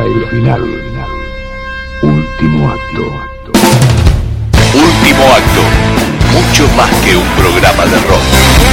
el final. Último acto. Último acto. Mucho más que un programa de rock.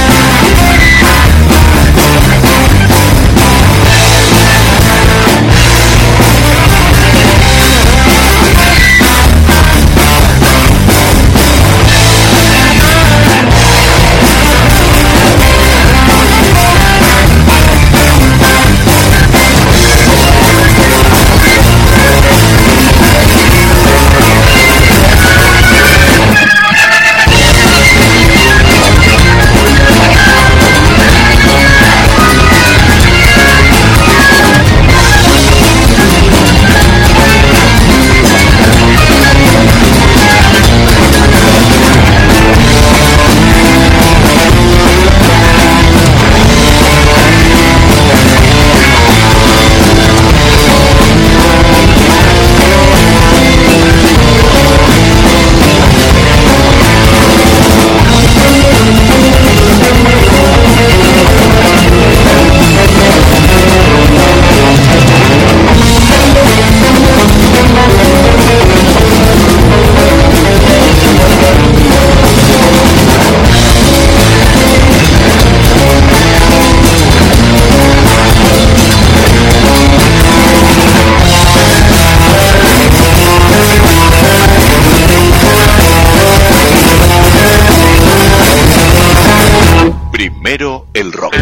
Primero el rock.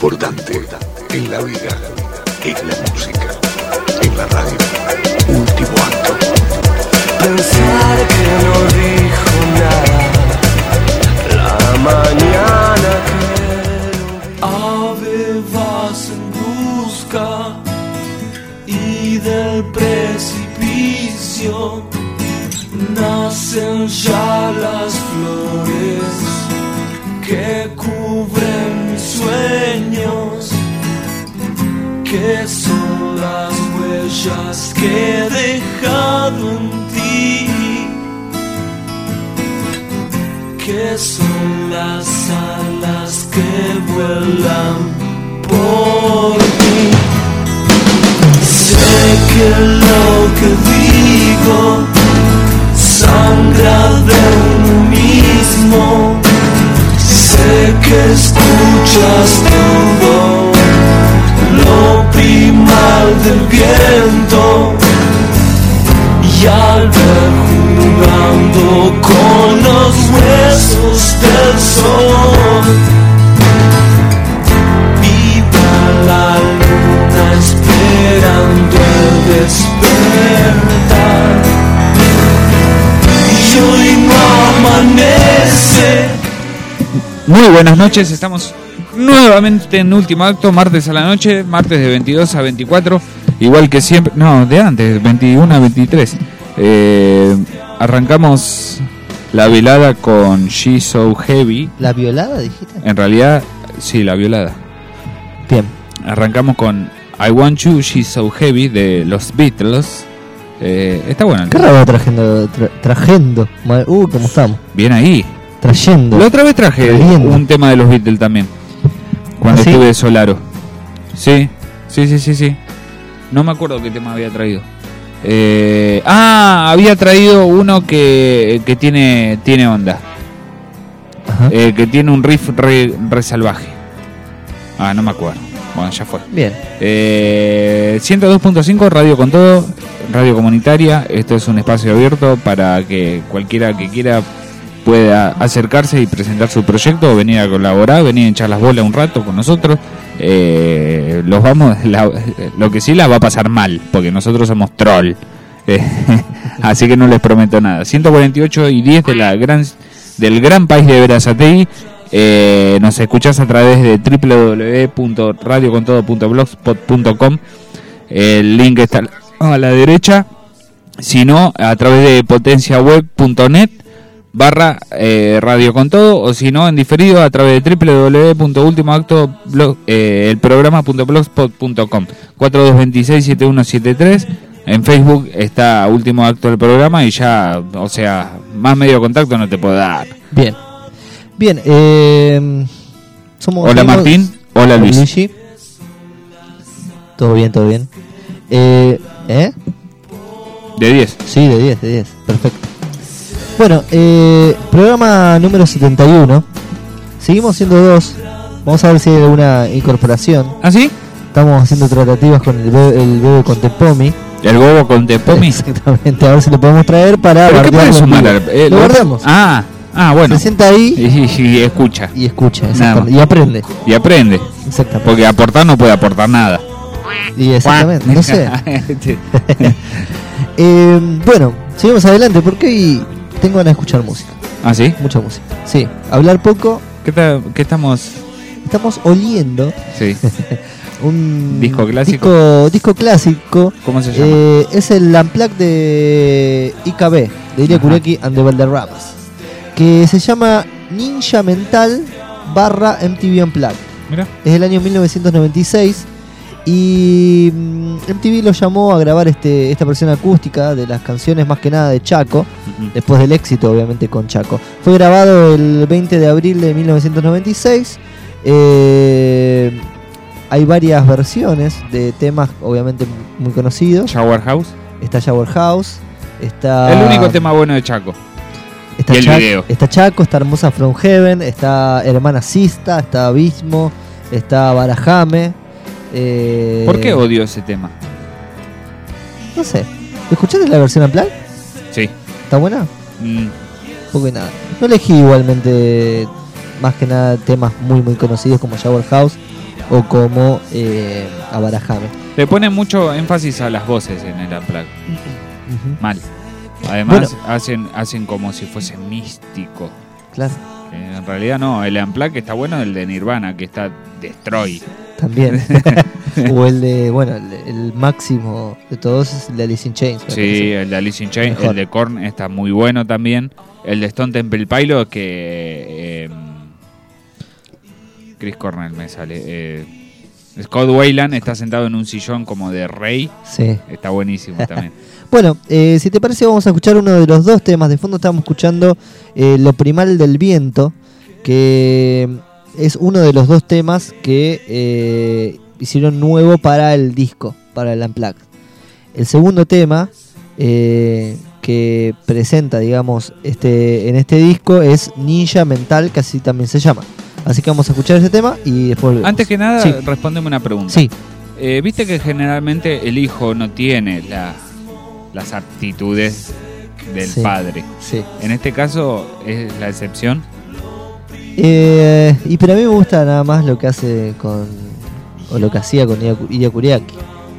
importante en la vida es la música. En la radio, último acto. Pensar que no dijo nada la mañana que ave vas en busca y del precipicio nacen ya las flores que cubren mis sueños, que son las huellas que he dejado en ti, que son las alas que vuelan por mí. Sé que lo que digo sangra de uno mismo. Sé que escuchas todo lo primal del viento y al ver jugando con los huesos del sol. Viva la luna esperando el despertar y hoy no amanece. Muy buenas noches, estamos nuevamente en Último Acto, martes a la noche, martes de 22 a 24, igual que siempre, no, de antes, 21 a 23. Arrancamos la velada con She's So Heavy. ¿La violada dijiste? En realidad, sí, la violada. Bien. Arrancamos con I Want You, She's So Heavy de los Beatles. Está bueno. ¿Qué raro trayendo? ¿Cómo estamos? Bien ahí. Trayendo. La otra vez traje un tema de los Beatles también. Cuando estuve de Solaro. Sí. No me acuerdo qué tema había traído. Había traído uno que tiene onda. Que tiene un riff re salvaje. No me acuerdo. Bueno, ya fue. Bien. 102.5 Radio con Todo, radio comunitaria. Esto es un espacio abierto para que cualquiera que quiera pueda acercarse y presentar su proyecto, o venir a colaborar, venir a echar las bolas un rato con nosotros. Lo que sí las va a pasar mal, porque nosotros somos troll. Así que no les prometo nada. 148 y 10 del gran país de Berazategui. Nos escuchás a través de www.radiocontodo.blogspot.com. El link está a la derecha. Si no, a través de potenciaweb.net /Radio con Todo, o si no en diferido a través de www.ultimoacto.blogspot.com 4226-7173. En Facebook está Último Acto del programa y ya, o sea, más medio contacto no te puedo dar. Bien, hola Martín, hola Luis. Luigi. Todo bien. De 10. Sí, de 10, perfecto. Bueno, programa número 71. Seguimos siendo dos. Vamos a ver si hay alguna incorporación. ¿Ah, sí? Estamos haciendo tratativas con el bebé con Tepomi. ¿El bobo con Tepomi? Exactamente, a ver si lo podemos traer para... ¿Pero qué puede sumar? Lo guardamos. Bueno. Se sienta ahí y escucha. Y aprende. Exactamente. Porque aportar no puede aportar nada. Y exactamente, no sé. Bueno, seguimos adelante porque hoy tengo ganas de escuchar música. ¿Ah, sí? Mucha música. Sí, hablar poco. ¿Qué estamos? Estamos oliendo. Sí. Un disco clásico. Disco clásico. ¿Cómo se llama? Es el Unplugged de IKB, de Ilya Kureki and the Valderramas, que se llama Ninja Mental /MTV Unplugged. Mira. Es del año 1996 y MTV lo llamó a grabar esta versión acústica de las canciones, más que nada de Chaco, después del éxito obviamente con Chaco. Fue grabado el 20 de abril de 1996. Hay varias versiones de temas obviamente muy conocidos. Shower House. Está Shower House. Está el único tema bueno de Chaco. Está y el video. Está Chaco, está Hermosa From Heaven, está Hermana Sista, está Abismo, está Barajame. ¿Por qué odio ese tema? No sé. ¿Escuchaste la versión en plan? Sí. ¿Está buena? Poco y nada. No elegí igualmente más que nada temas muy muy conocidos como Shower House o como Abarajame. Le ponen mucho énfasis a las voces en el Unplugged. Mal. Además, hacen como si fuese místico. Claro. En realidad no, el Unplugged está bueno, el de Nirvana, que está Destroy. También. O el de, bueno, el máximo de todos es el de Alice in Chains. Sí, el de Alice in Chains, el de Korn está muy bueno también. El de Stone Temple Pilots, que Chris Cornell me sale. Scott Weiland está sentado en un sillón como de rey. Sí. Está buenísimo también. Bueno, si te parece vamos a escuchar uno de los dos temas. De fondo estamos escuchando Lo Primal del Viento, que es uno de los dos temas que hicieron nuevo para el disco, para el Unplugged. El segundo tema que presenta, digamos, en este disco es Ninja Mental, que así también se llama. Así que vamos a escuchar ese tema y después volvemos. Antes que nada, sí, respóndeme una pregunta. Sí. Viste que generalmente el hijo no tiene las aptitudes del padre. Sí. En este caso es la excepción. Y pero a mí me gusta nada más lo que hace o lo que hacía con Ilya Kuriaki.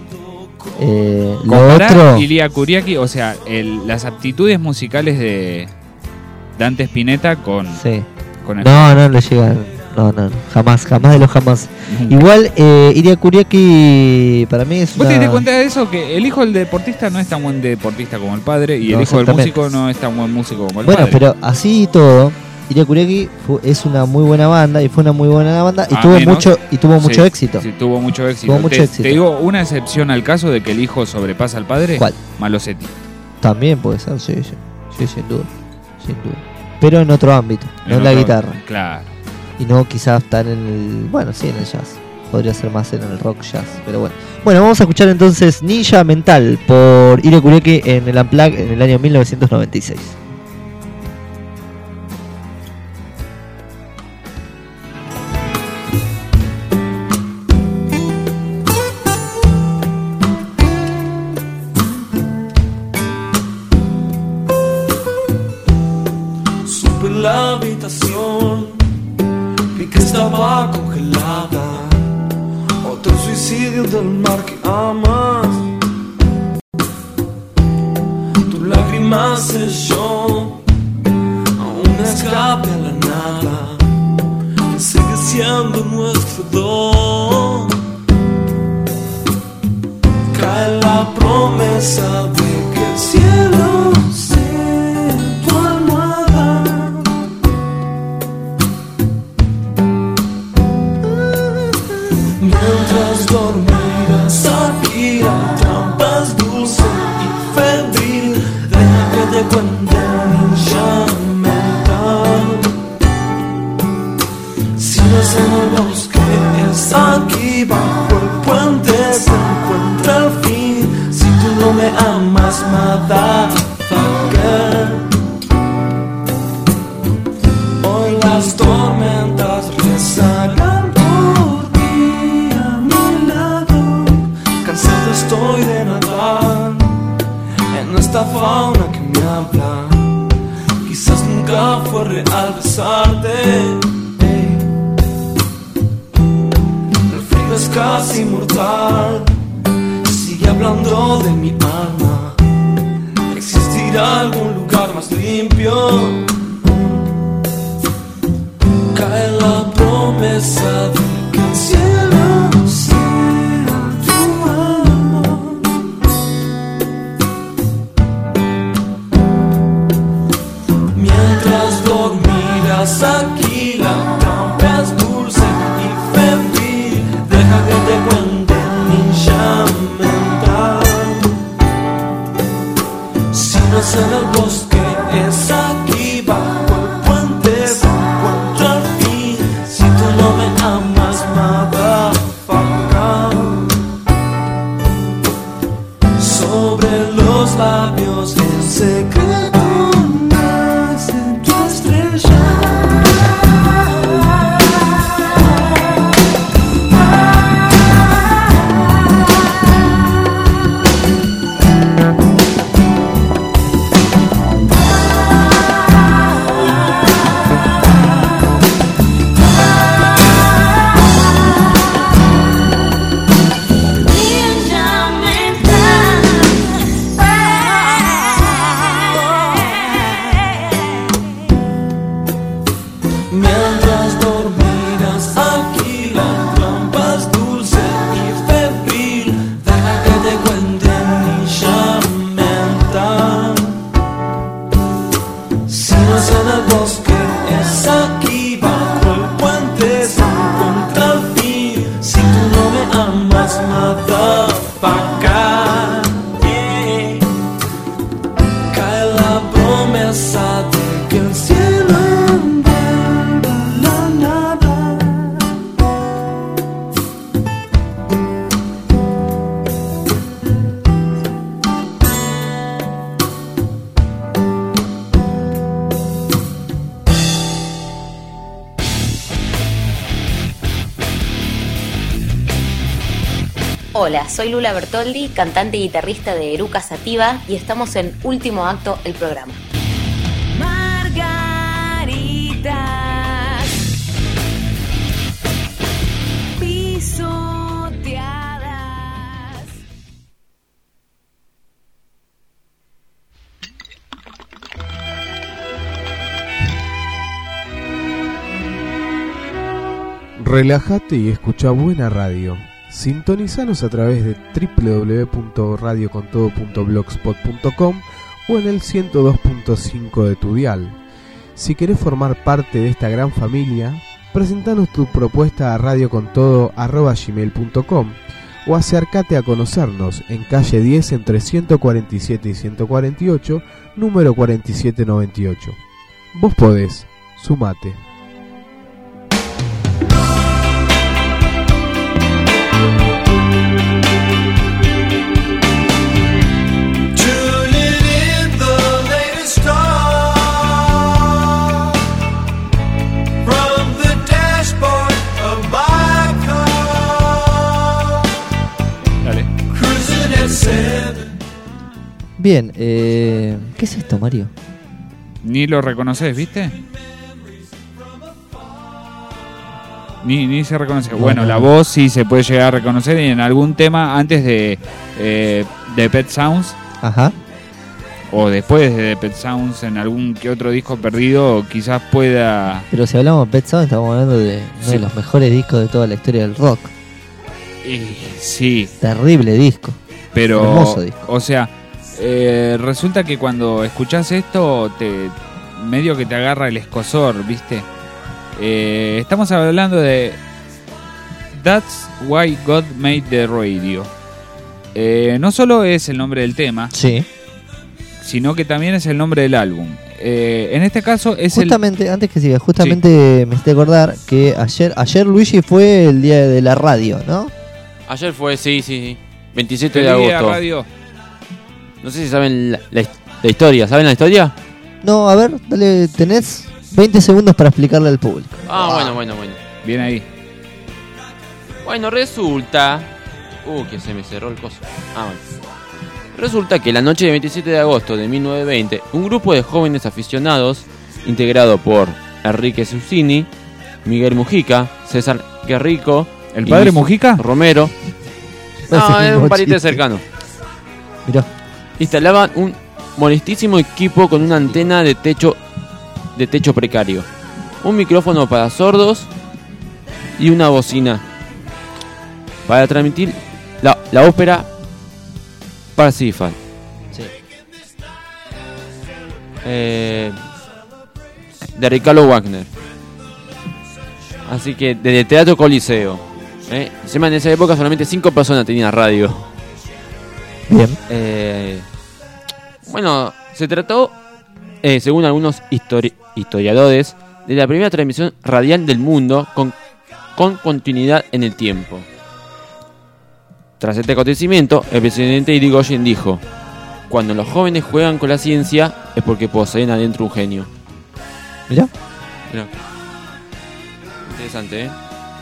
Lo otro, Ilya Kuriaki, o sea, las aptitudes musicales de Dante Spinetta con el... No le llegan. No, jamás de los jamás. Igual, Ilya Kuriaki para mí es ¿Vos te das cuenta de eso? Que el hijo del deportista no es tan buen deportista como el padre y el hijo del músico no es tan buen músico como el padre. Bueno, pero así y todo, Ilya Kuriaki es una muy buena banda y fue una muy buena banda y tuvo mucho éxito. Sí, tuvo mucho éxito. Te digo una excepción al caso de que el hijo sobrepasa al padre. ¿Cuál? Malosetti. También puede ser, sí, sin duda. Pero en otro ámbito, no en la guitarra. Claro. Y no quizás tan en el... Bueno, sí, en el jazz. Podría ser más en el rock jazz, pero bueno. Bueno, vamos a escuchar entonces Ninja Mental por Ilya Kuriaki en el Unplugged en el año 1996. Supe la habitación, vi que estaba congelada. Otro suicidio del mar que amas. Tu lágrima selló a un escape a la nada. Sigue siendo nuestro don. Cae la promesa de que el cielo sea tu almohada. Mientras dormirás aquí, la trampa es dulce y febril. Deja que te cuente ninja mental. Si no es en el bosque, es aquí bajo el puente. Se encuentra el fin. Si tú no me amas, motherfucker. Hoy las tormentas rezagan por ti a mi lado. Cansado estoy de nadar en esta fauna que me habla. Quizás nunca fue real besarte. El frío es casi mortal. Sigue hablando de mi alma. ¿Existirá algún lugar más limpio? Cae la promesa de que el cielo sea tu amor. Mientras dormirás aquí, la trampa es dulce y febril. Deja que te cuente ninja mental. Si no es en el bosque, es aquí bajo el puente. Se encuentra el fin. Si tú no me amas, motherfucker. Sobre los labios en secreto nace tu estrella. bosque, es aquí bajo el puente, se encuentra al fin. Si tú no me amas, motherfucker, yeah. Cae la promesa de que el cielo la nada. Hola, soy Lula Bertoldi, cantante y guitarrista de Eruca Sativa, y estamos en Último Acto, el programa. Margaritas pisoteadas. Relájate y escucha buena radio. Sintonizanos a través de www.radiocontodo.blogspot.com o en el 102.5 de tu dial. Si querés formar parte de esta gran familia, presentanos tu propuesta a radiocontodo@gmail.com o acércate a conocernos en calle 10 entre 147 y 148, número 4798. Vos podés, sumate. Bien, ¿qué es esto, Mario? Ni lo reconoces, ¿viste? Ni se reconoce. Bueno, la voz sí se puede llegar a reconocer, y en algún tema antes de Pet Sounds. Ajá. O después de Pet Sounds, en algún que otro disco perdido, quizás pueda... Pero si hablamos de Pet Sounds, estamos hablando de uno de los mejores discos de toda la historia del rock. Y, sí. Terrible disco. Pero, hermoso disco. O sea, resulta que cuando escuchás esto, medio que te agarra el escozor, ¿viste? Estamos hablando de That's Why God Made the Radio. No solo es el nombre del tema, sí, sino que también es el nombre del álbum. En este caso es justamente, antes que siga, justamente sí. Me hice acordar que ayer Luigi fue el día de la radio, ¿no? Ayer fue, sí. 27 de agosto. Radio. No sé si saben la historia. ¿Saben la historia? No, a ver, dale, tenés 20 segundos para explicarle al público. Bueno. Bien ahí. Bueno, resulta... que se me cerró el coso. Bueno. Resulta que la noche del 27 de agosto de 1920, un grupo de jóvenes aficionados, integrado por Enrique Susini, Miguel Mujica, César Guerrico... ¿El padre Mujica? Romero. No, es un pariente cercano. Mirá. Instalaban un modestísimo equipo con una antena de techo precario, un micrófono para sordos y una bocina para transmitir la ópera Parsifal. Sí. De Ricardo Wagner. Así que desde el Teatro Coliseo. Encima en esa época solamente 5 personas tenían radio. Bien. Bueno, se trató, según algunos historiadores, de la primera transmisión radial del mundo con continuidad en el tiempo. Tras este acontecimiento, el presidente Irigoyen dijo: cuando los jóvenes juegan con la ciencia es porque poseen adentro un genio. Mirá. Interesante, ¿eh?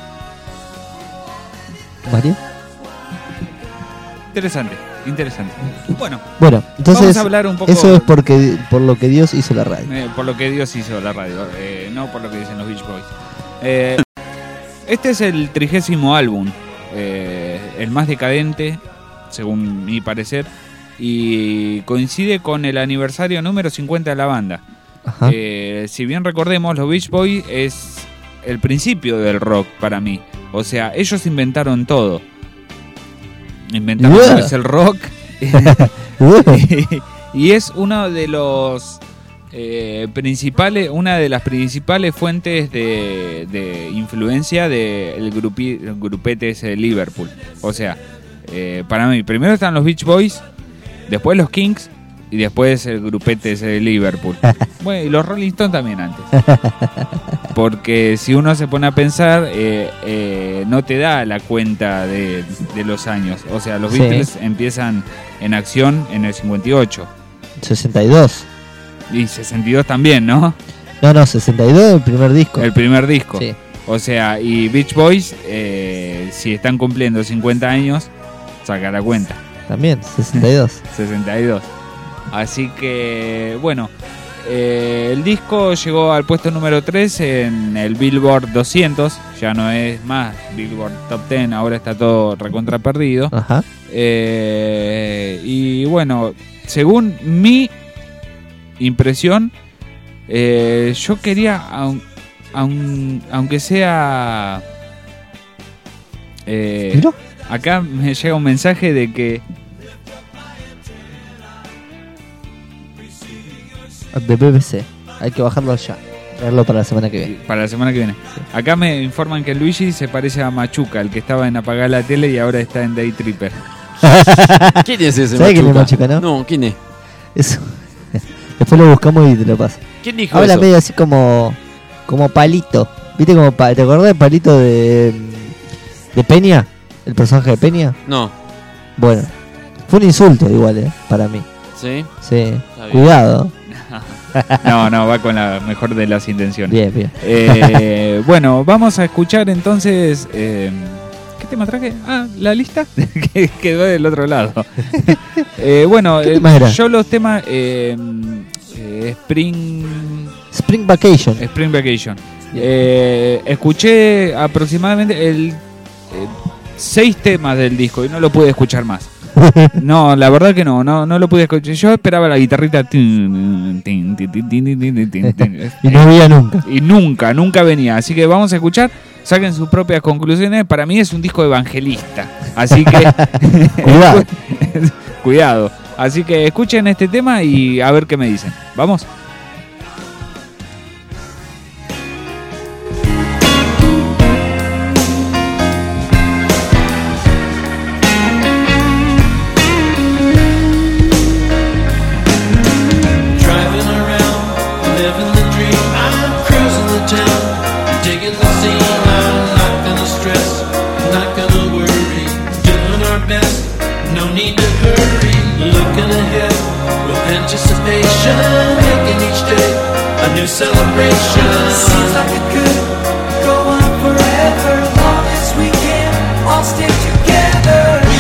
¿Mario? Interesante. Bueno, entonces vamos a hablar un poco... eso es por lo que Dios hizo la radio. Por lo que Dios hizo la radio, no por lo que dicen los Beach Boys. Este es el 30º álbum, el más decadente, según mi parecer, y coincide con el aniversario número 50 de la banda. Si bien recordemos, los Beach Boys es el principio del rock para mí. O sea, ellos inventaron todo. Inventaron lo que es el rock. Y es uno de los una de las principales fuentes de influencia del grupete ese de Liverpool. O sea, para mí, primero están los Beach Boys, después los Kings y después el grupete ese de Liverpool. Bueno, y los Rolling Stones también antes. Porque si uno se pone a pensar, no te da la cuenta de los años. O sea, los Beatles empiezan en acción en el 58. 62. Y 62 también, ¿no? No, 62 el primer disco. El primer disco. Sí. O sea, y Beach Boys, si están cumpliendo 50 años, saca la cuenta. También, 62. 62. Así que, bueno, el disco llegó al puesto número 3 en el Billboard 200. Ya no es más Billboard Top 10, ahora está todo recontra perdido. Ajá. Y bueno, según mi impresión, yo quería, aunque sea... acá me llega un mensaje de que... De BBC. Hay que bajarlo ya. Traerlo para la semana que viene. Para la semana que viene. Sí. Acá me informan que Luigi se parece a Machuca, el que estaba en Apagar la Tele y ahora está en Day Tripper. ¿Quién es ese ¿Sabes Machuca? quién es Machuca, no? No, ¿quién es? Eso. Después lo buscamos y te lo paso. ¿Quién dijo Habla eso? medio así como Palito. ¿Viste como ¿te acordás de Palito de Peña? ¿El personaje de Peña? No. Bueno, fue un insulto igual, para mí. ¿Sí? Sí. Cuidado. No, va con la mejor de las intenciones. Bien. Bueno, vamos a escuchar entonces... ¿qué tema traje? La lista que quedó del otro lado. Bueno, yo los temas... Spring Vacation. Escuché aproximadamente 6 temas del disco y no lo pude escuchar más. No, la verdad que no lo pude escuchar. Yo esperaba la guitarrita y no venía nunca. Y nunca venía. Así que vamos a escuchar, saquen sus propias conclusiones. Para mí es un disco evangelista. Así que cuidado. Así que escuchen este tema y a ver qué me dicen. Vamos. Making each day a new celebration. Seems like it could go on forever, long as we can all stick together. We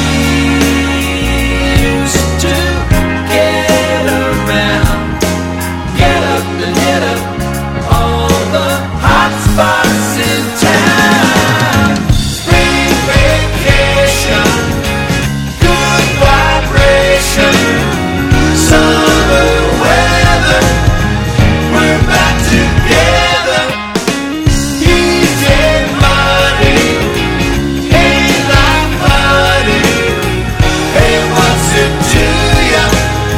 used to get around, get up and hit up all the hot spots in town. Spring vacation, good vibration, summer weather, we're back together. Easy money, ain't like money. Hey, what's it to ya?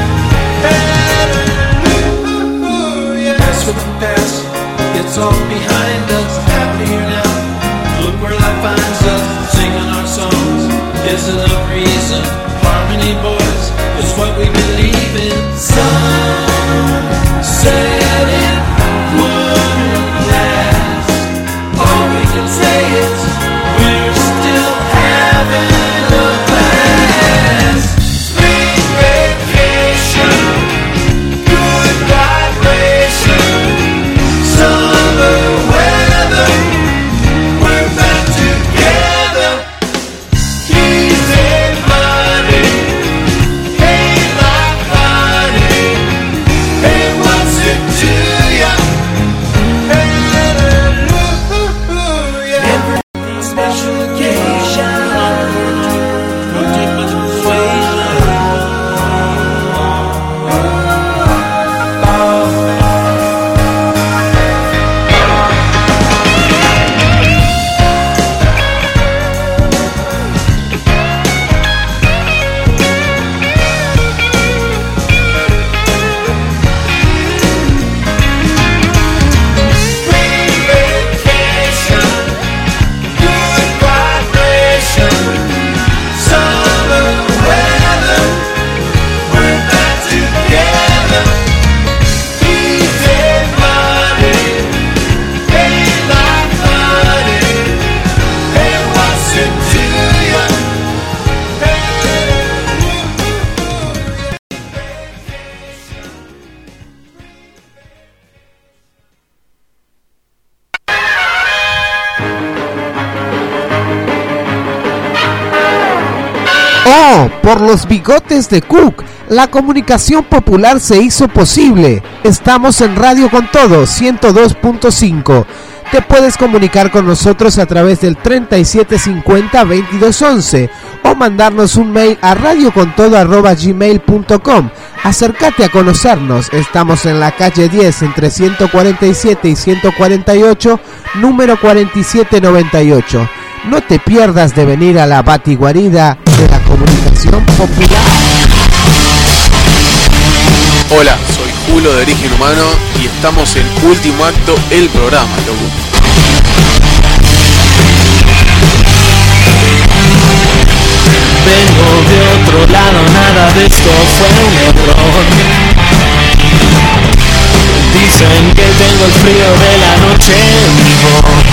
Hallelujah. As for the past, it's all behind us. Happier now, look where life finds us. Singing our songs is enough reason. Harmony, boys, is what we believe in. Sun said it wouldn't last. All we can say is we're still having a blast. Spring vacation, good vibration, summer weather, Por los bigotes de Cook, la comunicación popular se hizo posible. Estamos en Radio Con Todo 102.5. Te puedes comunicar con nosotros a través del 3750-2211 o mandarnos un mail a radiocontodo@gmail.com. Acércate a conocernos. Estamos en la calle 10 entre 147 y 148, número 4798. No te pierdas de venir a la batiguarida de la comunicación popular. Hola, soy Julio de Origen Humano y estamos en Último Acto, el programa, loco. Vengo de otro lado, nada de esto fue un error. Dicen que tengo el frío de la noche en mi voz.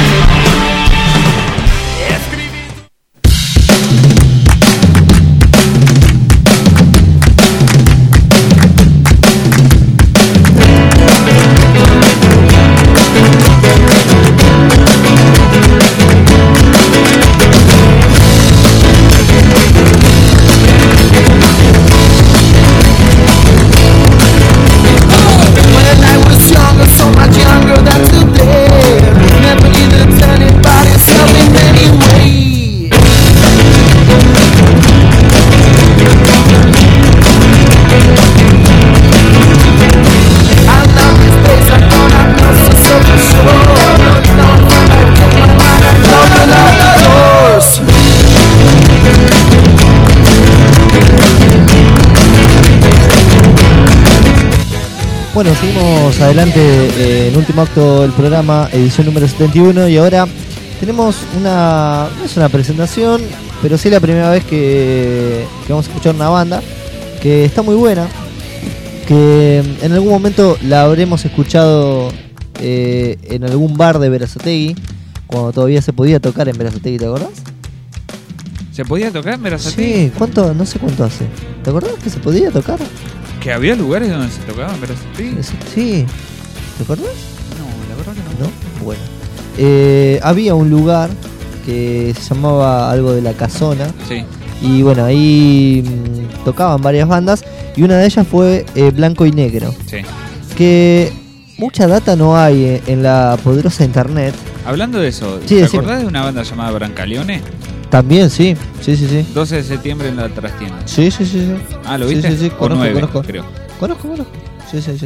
Bueno, seguimos adelante en Último Acto del programa, edición número 71, y ahora tenemos no es una presentación, pero sí la primera vez que vamos a escuchar una banda que está muy buena, que en algún momento la habremos escuchado en algún bar de Berazategui, cuando todavía se podía tocar en Berazategui, ¿te acordás? ¿Se podía tocar en Berazategui? Sí, no sé cuánto hace. ¿Te acordás que se podía tocar? ¿Que había lugares donde se tocaba en Berazategui? Sí. ¿Te acordás? No, la verdad que no. ¿No? Bueno. Había un lugar que se llamaba algo de la Casona. Sí. Y bueno, ahí tocaban varias bandas. Y una de ellas fue Blanco y Negro. Sí. Que mucha data no hay en la poderosa internet. Hablando de eso, Sí, ¿te decime. acordás de una banda llamada Brancaleone? También, sí. Sí. 12 de septiembre en la trastienda. Sí. Ah, ¿lo viste? Sí. O 9, Conozco. creo. Conozco. Sí. Sí,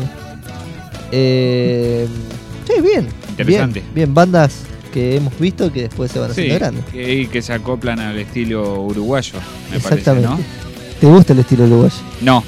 bien. Interesante. Bien, bandas que hemos visto que después se van haciendo grandes. Que se acoplan al estilo uruguayo, me Exactamente. parece, ¿Te gusta el estilo uruguayo? ¿no? No.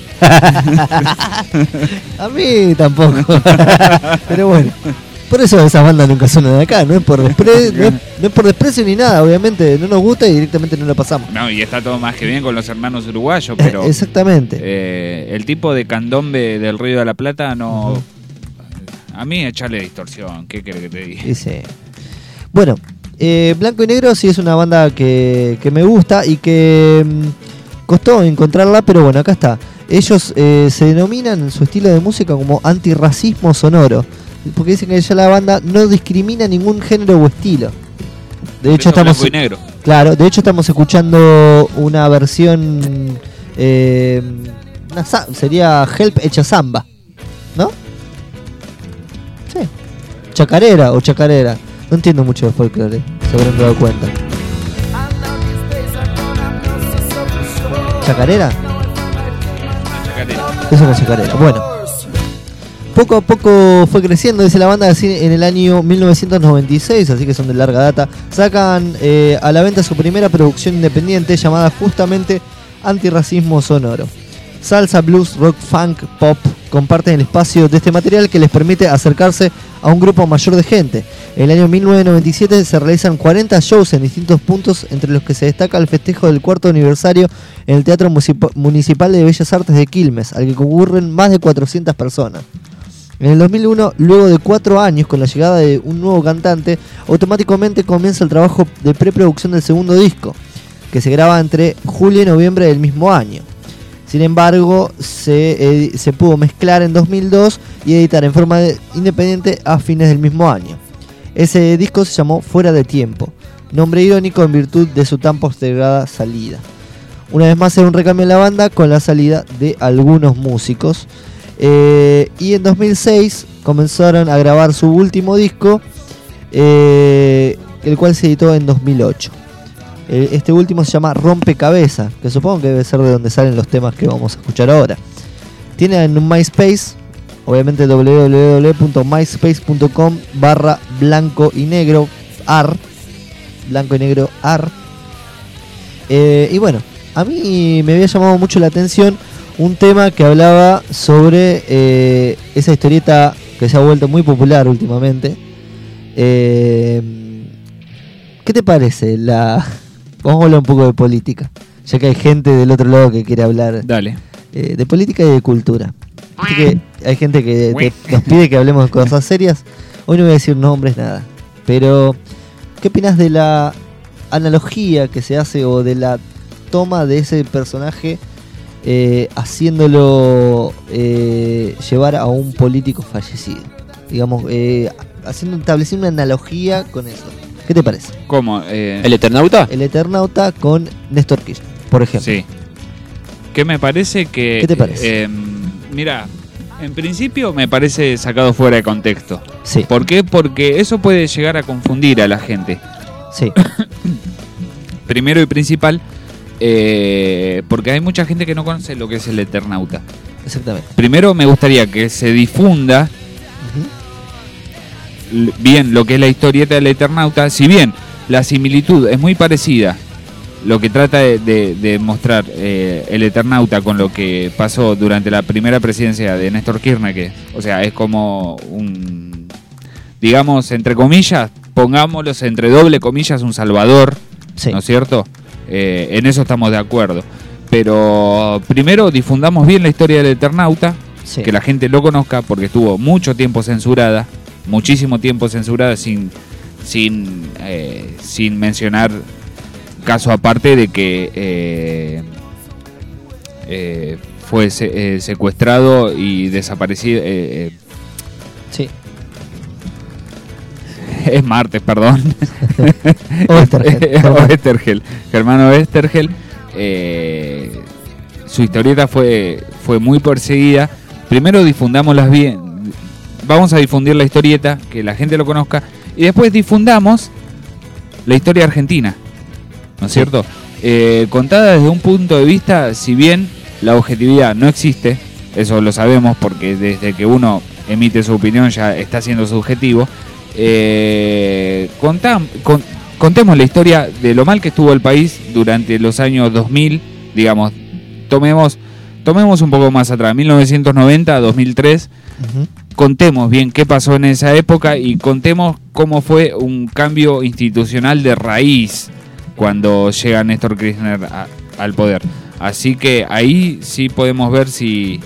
A mí tampoco. Pero bueno. Por eso esas bandas nunca suenan de acá, no es por desprecio ni nada, obviamente no nos gusta y directamente no la pasamos. No, y está todo más que bien con los hermanos uruguayos, pero exactamente. El tipo de candombe del Río de la Plata no... A mí echarle distorsión, ¿qué querés que te diga? Sí. Bueno, Blanco y Negro sí es una banda que me gusta y que costó encontrarla, pero bueno, acá está. Ellos se denominan en su estilo de música como antirracismo sonoro, porque dicen que ya la banda no discrimina ningún género o estilo. De hecho estamos Blanco y Negro. Claro, de hecho estamos escuchando una versión sería Help hecha samba, ¿no? Sí. Chacarera. No entiendo mucho de folclore, se habrán dado cuenta. ¿Chacarera? Eso no es chacarera. Bueno. Poco a poco fue creciendo, dice la banda, así en el año 1996, así que son de larga data. Sacan a la venta su primera producción independiente llamada justamente Antirracismo Sonoro. Salsa, blues, rock, funk, pop comparten el espacio de este material que les permite acercarse a un grupo mayor de gente. En el año 1997 se realizan 40 shows en distintos puntos, entre los que se destaca el festejo del cuarto aniversario en el Teatro Municipal de Bellas Artes de Quilmes, al que concurren más de 400 personas. En el 2001, luego de 4 años con la llegada de un nuevo cantante, automáticamente comienza el trabajo de preproducción del segundo disco, que se graba entre julio y noviembre del mismo año. Sin embargo, se pudo mezclar en 2002 y editar en forma independiente a fines del mismo año. Ese disco se llamó Fuera de Tiempo, nombre irónico en virtud de su tan postergada salida. una vez más era un recambio en la banda con la salida de algunos músicos. Y en 2006 comenzaron a grabar su último disco, el cual se editó en 2008. Este último se llama Rompecabezas, que supongo que debe ser de donde salen los temas que vamos a escuchar ahora. Tienen un MySpace, obviamente www.myspace.com/blanco y negro ar. Y bueno, a mí me había llamado mucho la atención un tema que hablaba sobre esa historieta que se ha vuelto muy popular últimamente. ¿Qué te parece? Vamos a hablar un poco de política, ya que hay gente del otro lado que quiere hablar. Dale. De política y de cultura. Así que hay gente que nos pide que hablemos de cosas serias. Hoy no voy a decir nombres, nada. Pero, ¿qué opinas de la analogía que se hace o de la toma de ese personaje haciéndolo llevar a un político fallecido? Digamos, estableciendo una analogía con eso. ¿Qué te parece? ¿Cómo? ¿El Eternauta? El Eternauta con Néstor Kirchner, por ejemplo. Sí. ¿Qué me parece que... ¿Qué te parece? Mira, en principio me parece sacado fuera de contexto. Sí. ¿Por qué? Porque eso puede llegar a confundir a la gente. Sí. Primero y principal, porque hay mucha gente que no conoce lo que es el Eternauta. Exactamente. Primero me gustaría que se difunda bien lo que es la historieta del Eternauta. Si bien la similitud es muy parecida, lo que trata de mostrar el Eternauta con lo que pasó durante la primera presidencia de Néstor Kirchner, que, o sea, es como un, digamos, entre comillas, pongámoslos entre doble comillas, un salvador, sí. ¿No es cierto? En eso estamos de acuerdo. Pero primero difundamos bien la historia del Eternauta, sí. Que la gente lo conozca, porque estuvo mucho tiempo censurada, muchísimo tiempo censurada, sin mencionar caso aparte de que fue secuestrado y desaparecido. Sí. Es Martes, perdón. Oesterhel. Germán Oesterhel. Su historieta fue muy perseguida. Primero difundámoslas bien. Vamos a difundir la historieta, que la gente lo conozca, y después difundamos la historia argentina, ¿no es cierto? Contada desde un punto de vista, si bien la objetividad no existe, eso lo sabemos porque desde que uno emite su opinión ya está siendo subjetivo. Contemos la historia de lo mal que estuvo el país durante los años 2000, digamos, tomemos un poco más atrás, 1990 a 2003. Uh-huh. Contemos bien qué pasó en esa época y contemos cómo fue un cambio institucional de raíz cuando llega Néstor Kirchner al poder. Así que ahí sí podemos ver si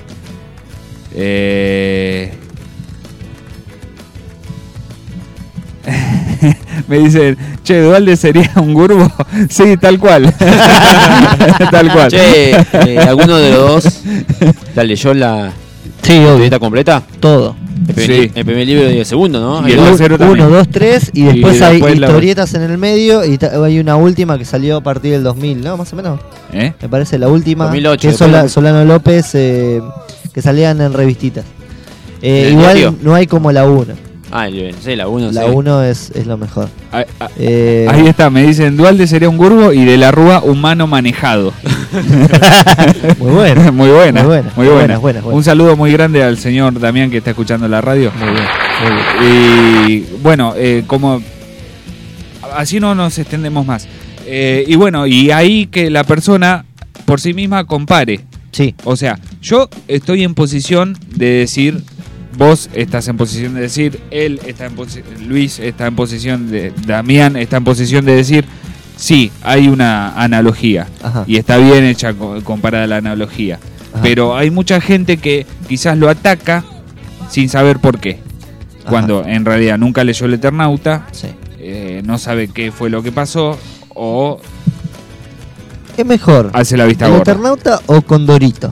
me dicen, che, Dualde sería un gurbo. Sí, tal cual. Tal cual. Che, ¿alguno de los dos la leyó la historieta completa? Todo. Sí. El primer libro y el segundo, ¿no? Y el tercero también. 1, 2, 3 y después hay después historietas en el medio y hay una última que salió a partir del 2000, ¿no? Más o menos. Me parece la última. 2008. Que es Solano López, que salían en revistitas. Igual no hay como la 1. Sí, la 1. La 1 es lo mejor. Ahí está, me dicen, Dualde sería un gurbo y de la Rúa un mano manejado. Muy buena. Muy buena. Muy buena. Un saludo muy grande al señor Damián que está escuchando la radio. Muy bien. Y bueno, como así no nos extendemos más. Y bueno, y ahí que la persona por sí misma compare. Sí. O sea, yo estoy en posición de decir, vos estás en posición de decir, él está en Luis está en posición de, Damián está en posición de decir, sí, hay una analogía. Ajá. Y está bien hecha comparada la analogía. Ajá. Pero hay mucha gente que quizás lo ataca sin saber por qué. Ajá. Cuando en realidad nunca leyó el Eternauta, sí. No sabe qué fue lo que pasó o... ¿Es mejor hace la vista el gorda. Eternauta o Condorito?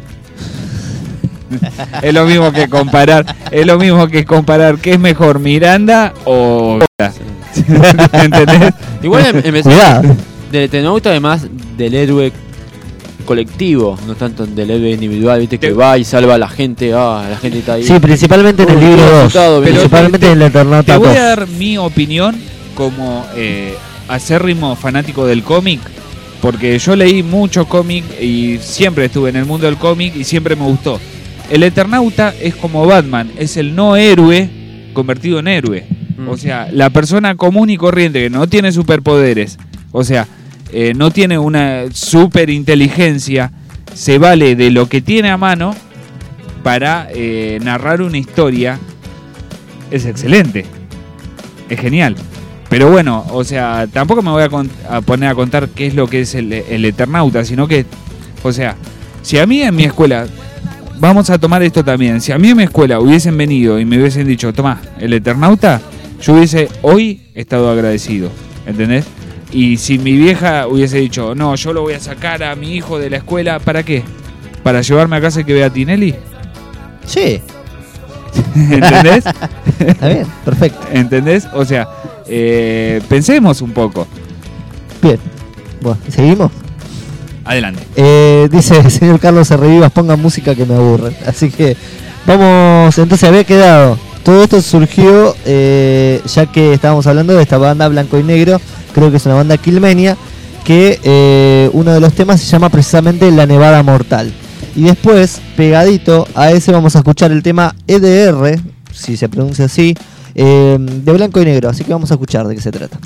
Es lo mismo que comparar qué es mejor, Miranda o ¿entendés? Igual empecé del Eternauta, además del héroe colectivo, no tanto del héroe individual, viste, que Te- va y salva a la gente, la gente está ahí. Sí, principalmente en el libro 2. Asustado, pero Principalmente en el Eternauta Te voy 2. a dar mi opinión como acérrimo fanático del cómic, porque yo leí mucho cómic y siempre estuve en el mundo del cómic y siempre me gustó. El Eternauta es como Batman, es el no héroe convertido en héroe. O sea, la persona común y corriente que no tiene superpoderes, o sea, no tiene una super inteligencia, se vale de lo que tiene a mano para narrar una historia. Es excelente, es genial. Pero bueno, o sea, tampoco me voy a poner a contar qué es lo que es el Eternauta, sino que, o sea, si a mí en mi escuela, vamos a tomar esto también, si a mí en mi escuela hubiesen venido y me hubiesen dicho, tomá, el Eternauta, yo hubiese hoy estado agradecido, ¿entendés? Y si mi vieja hubiese dicho, no, yo lo voy a sacar a mi hijo de la escuela, ¿para qué? ¿Para llevarme a casa y que vea a Tinelli? Sí. ¿Entendés? Está bien, perfecto. ¿Entendés? O sea, pensemos un poco. Bien. Bueno, ¿seguimos? Adelante. Dice, señor Carlos Revivas, pongan música que me aburren. Así que vamos, entonces había quedado. Todo esto surgió ya que estábamos hablando de esta banda Blanco y Negro, creo que es una banda quilmenia, que uno de los temas se llama precisamente La Nevada Mortal. Y después, pegadito a ese, vamos a escuchar el tema EDR, si se pronuncia así, de Blanco y Negro. Así que vamos a escuchar de qué se trata.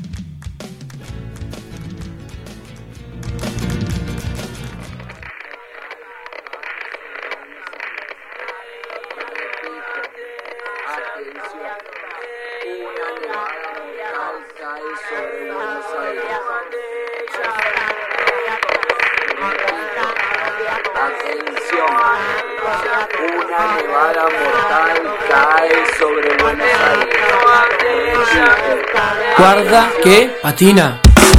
Una nevada mortal cae sobre Buenos Aires. Guarda que patina.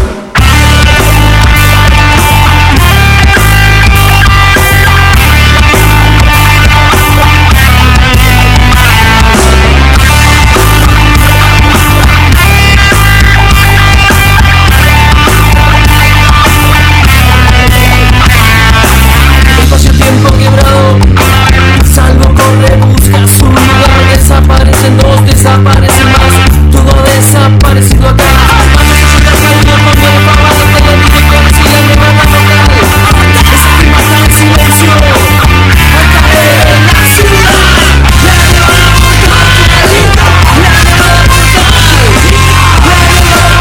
Tiempo quebrado, salgo, corre, busca su lugar. Desaparecen dos, desaparecen más. Todo ha desaparecido acá. Silencio, al caer en la ciudad. La nevada mortal, la nevada mortal, la nevada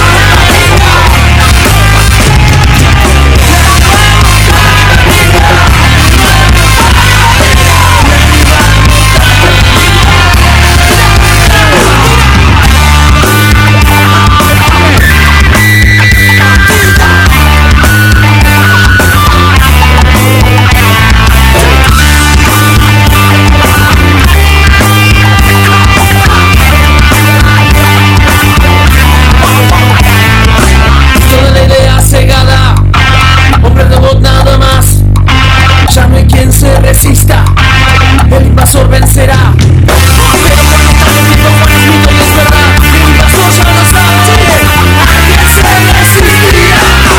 resista, el invasor vencerá. Pero cuando está en vivo, Juan es mito y es verdad. El invasor ya lo sabe, ¿a quién se resistirá?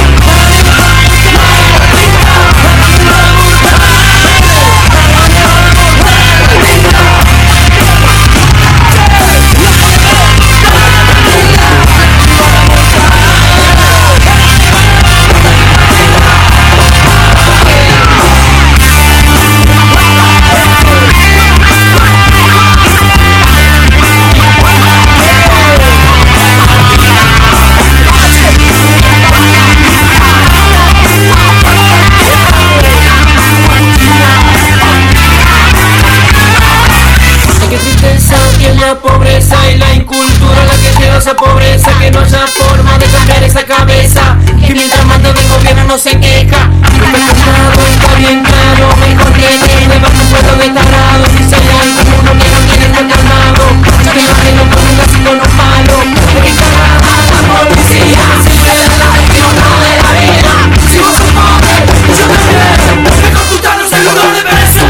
La pobreza y la incultura la que lleva esa pobreza, que no haya forma de cambiar esa cabeza, que mientras manda del gobierno no se queja. Lo que está bien claro, mejor que tiene bajo un pueblo de tarados. Si se hay algo uno que no quiere estar calmado, que la que no ponga así con los malos, que encargada la policía siempre da la gestión de la vida. Si vos sos pobre, yo también, mejor juntarnos en lugar de perecer.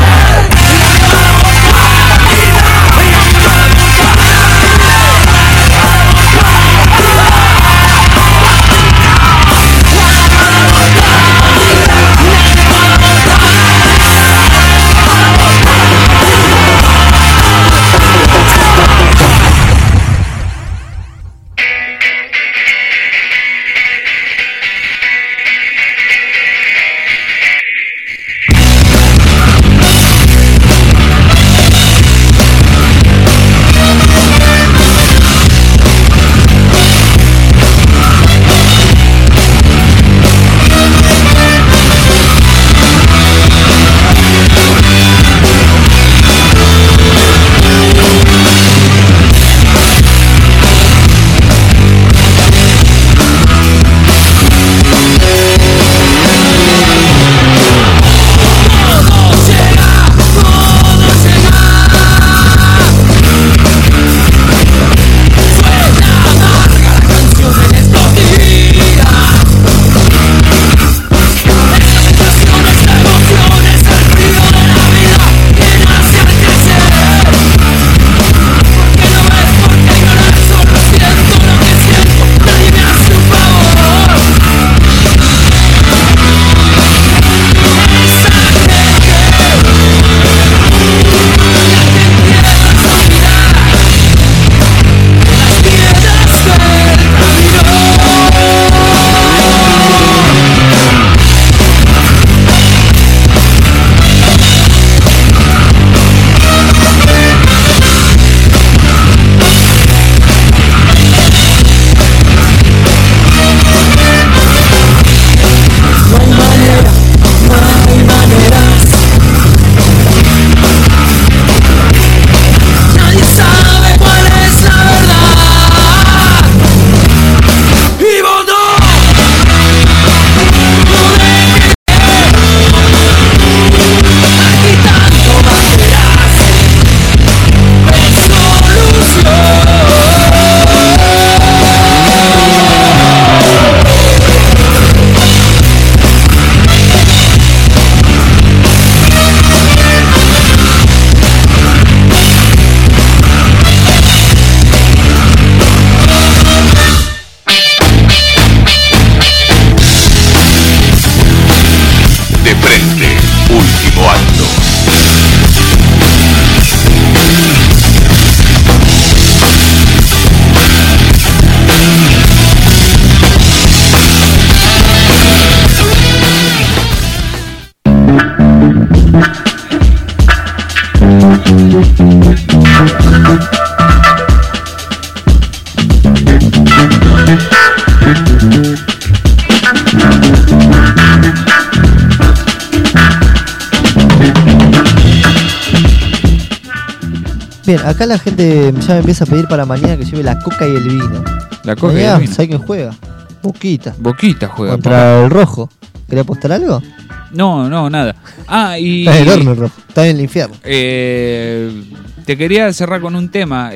La Bien, acá la gente ya me empieza a pedir para mañana que lleve la coca y el vino. La coca y Mañana, el vino. ¿sabes quién juega? Boquita. Boquita juega. Contra el Rojo. ¿Quería apostar algo? No, nada. Ah, y... Está en el horno el Rojo. Está en el infierno. Te quería cerrar con un tema.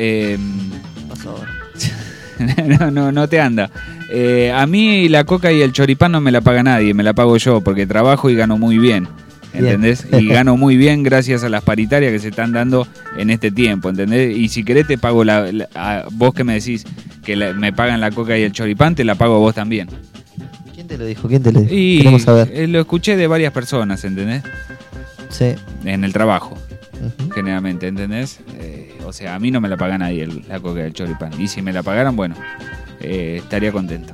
No te anda. A mí la coca y el choripán no me la paga nadie, me la pago yo porque trabajo y gano muy bien. ¿Entendés? Y gano muy bien gracias a las paritarias que se están dando en este tiempo, ¿entendés? Y si querés te pago a vos que me decís que me pagan la coca y el choripán, te la pago a vos también. ¿Quién te lo dijo? Y Queremos saber. lo escuché de varias personas, ¿entendés? Sí. En el trabajo, generalmente, ¿entendés? O sea, a mí no me la paga nadie la coca y el choripán. Y si me la pagaran, bueno, estaría contento.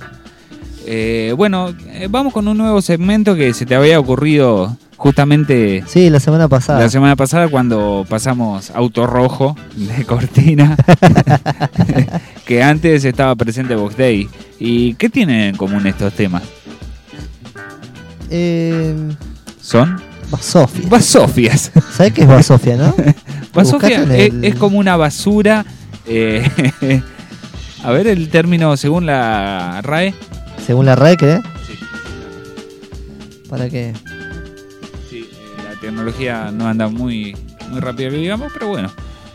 Vamos con un nuevo segmento que se te había ocurrido justamente... Sí, la semana pasada. La semana pasada cuando pasamos Auto Rojo de Cortina, que antes estaba presente Box Day. ¿Y qué tienen en común estos temas? ¿Son? Basofias. Basofias. ¿Sabes qué es basofia, no? Basofia es como una basura... a ver el término según la RAE. ¿Según la RAE qué? Sí. ¿Para qué? Sí, la tecnología no anda muy rápido, digamos, pero bueno.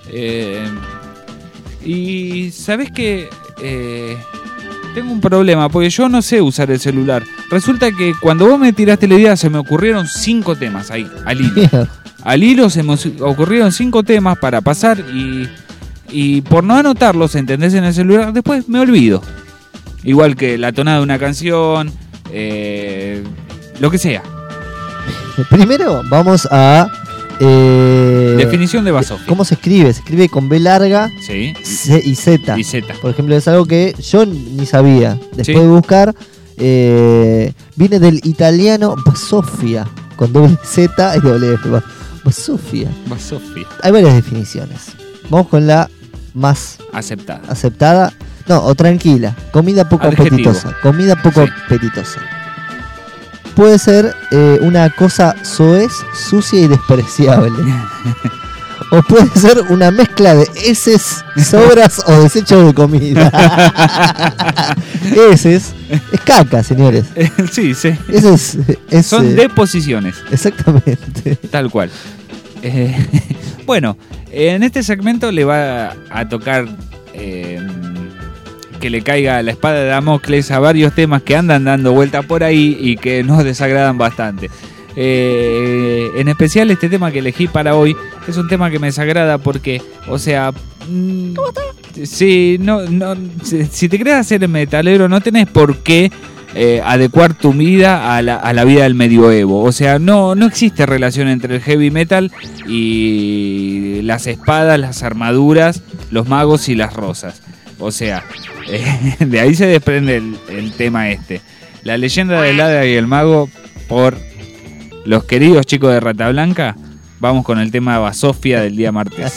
Y sabes que tengo un problema, porque yo no sé usar el celular. Resulta que cuando vos me tiraste la idea se me ocurrieron 5 temas ahí, al hilo. Al hilo se me ocurrieron 5 temas para pasar y por no anotarlos, ¿entendés? En el celular, después me olvido. Igual que la tonada de una canción, lo que sea. Primero vamos a... definición de basofia. ¿Cómo se escribe? Se escribe con B larga, sí, C y Z. Y Z. Por ejemplo, es algo que yo ni sabía. Después sí. de buscar, viene del italiano basofia, con doble Z y doble F. Basofia. Basofia. Hay varias definiciones. Vamos con la más aceptada. No, o tranquila. Comida poco apetitosa. Comida poco apetitosa. Puede ser una cosa soez, sucia y despreciable. O puede ser una mezcla de heces, sobras o desechos de comida. Heces es caca, señores. Sí. Heces son deposiciones. Exactamente. Tal cual. Bueno, en este segmento le va a tocar que le caiga la espada de Damocles a varios temas que andan dando vuelta por ahí y que nos desagradan bastante. En especial este tema que elegí para hoy es un tema que me desagrada porque, o sea, si te querés hacer metalero no tenés por qué adecuar tu vida a la vida del medioevo. O sea, no existe relación entre el heavy metal y las espadas, las armaduras, los magos y las rosas. O sea, de ahí se desprende el tema este. La leyenda del hada y el mago por los queridos chicos de Rata Blanca. Vamos con el tema Basofia del día martes.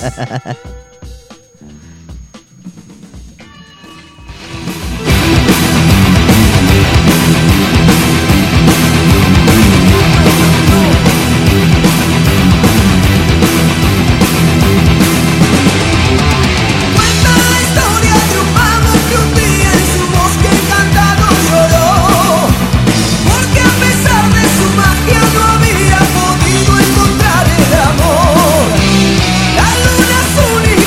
Encontrar el amor, la luna azul y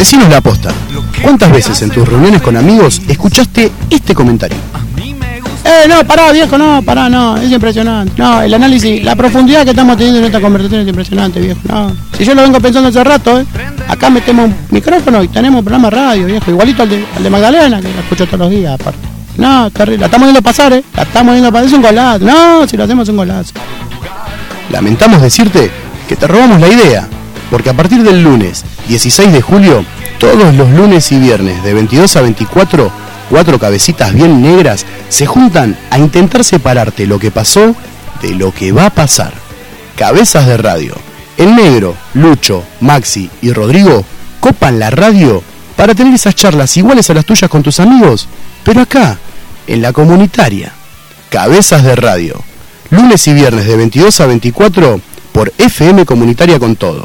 Decinos la posta. ¿Cuántas veces en tus reuniones con amigos escuchaste este comentario? No, pará, viejo, no, es impresionante. No, el análisis, la profundidad que estamos teniendo en esta conversación es impresionante, viejo. No, si yo lo vengo pensando hace rato, acá metemos un micrófono y tenemos un programa de radio, viejo, igualito al de Magdalena, que la escucho todos los días, aparte. No, terrible, la estamos viendo pasar, la estamos viendo pasar, es un golazo. No, si lo hacemos es un golazo. Lamentamos decirte que te robamos la idea, porque a partir del lunes 16 de julio, todos los lunes y viernes de 22 a 24, 4 cabecitas bien negras se juntan a intentar separarte lo que pasó de lo que va a pasar. Cabezas de radio. El Negro, Lucho, Maxi y Rodrigo copan la radio para tener esas charlas iguales a las tuyas con tus amigos, pero acá, en la comunitaria. Cabezas de radio. Lunes y viernes de 22 a 24 por FM Comunitaria con Todo.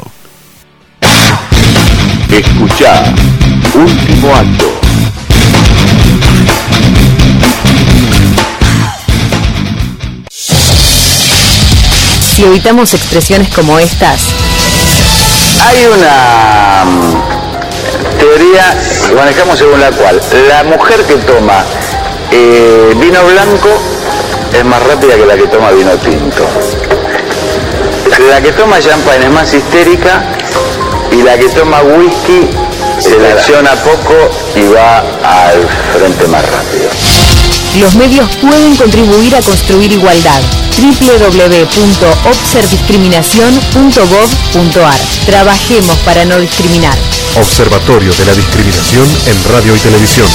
Escuchá, último acto. Si evitamos expresiones como estas, Hay una teoría que manejamos según la cual la mujer que toma vino blanco es más rápida que la que toma vino tinto. La que toma champán es más histérica y la que toma whisky selecciona poco y va al frente más rápido. los medios pueden contribuir a construir igualdad. www.observdiscriminacion.gov.ar. Trabajemos para no discriminar. Observatorio de la Discriminación en Radio y Televisión.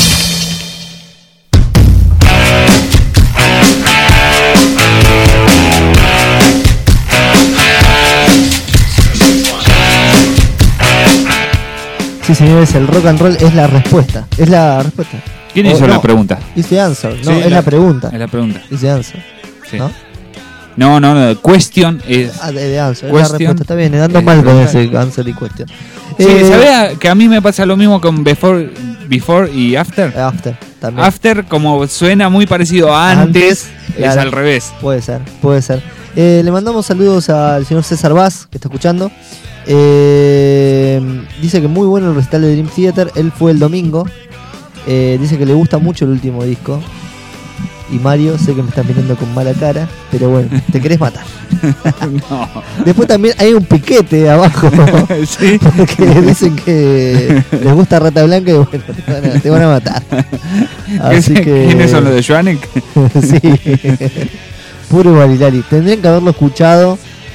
Sí, señores, el rock and roll es la respuesta. Es la respuesta. ¿Quién hizo la pregunta? Is the answer. No, Sí, es la pregunta. Es la pregunta. Is the answer. Sí. ¿No? No, question es... de answer, es la Question. respuesta. Está bien, dando mal con ese answer y question. Sí, ¿sabés que a mí me pasa lo mismo con before y after? After, también. After, como suena muy parecido a antes, es claro. al revés. Puede ser. Le mandamos saludos al señor César Vaz, que está escuchando. Dice que muy bueno el recital de Dream Theater. Él fue el domingo. Dice que le gusta mucho el último disco. Y Mario, sé que me estás mirando con mala cara, pero bueno, te querés matar. No. Después también hay un piquete abajo. Sí. Porque dicen que les gusta Rata Blanca y bueno, te van a matar. Así que... ¿Quiénes son los de Joanek? Sí. Puro Barilari. Tendrían que haberlo escuchado.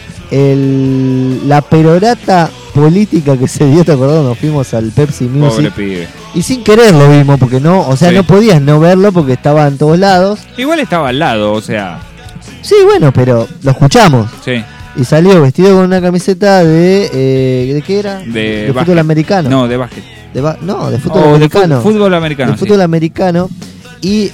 La perorata política que se dio, ¿te acordás? Nos fuimos al Pepsi Music. Pobre pibe. Y sin querer lo vimos, porque no, o sea, Sí. no podías no verlo porque estaba en todos lados. Igual estaba al lado, o sea... Sí, bueno, pero lo escuchamos. Sí. Y salió vestido con una camiseta ¿de qué era? De fútbol básquet. americano. No, de básquet. No, de fútbol Oh, de americano. fútbol americano, De sí. fútbol americano. Y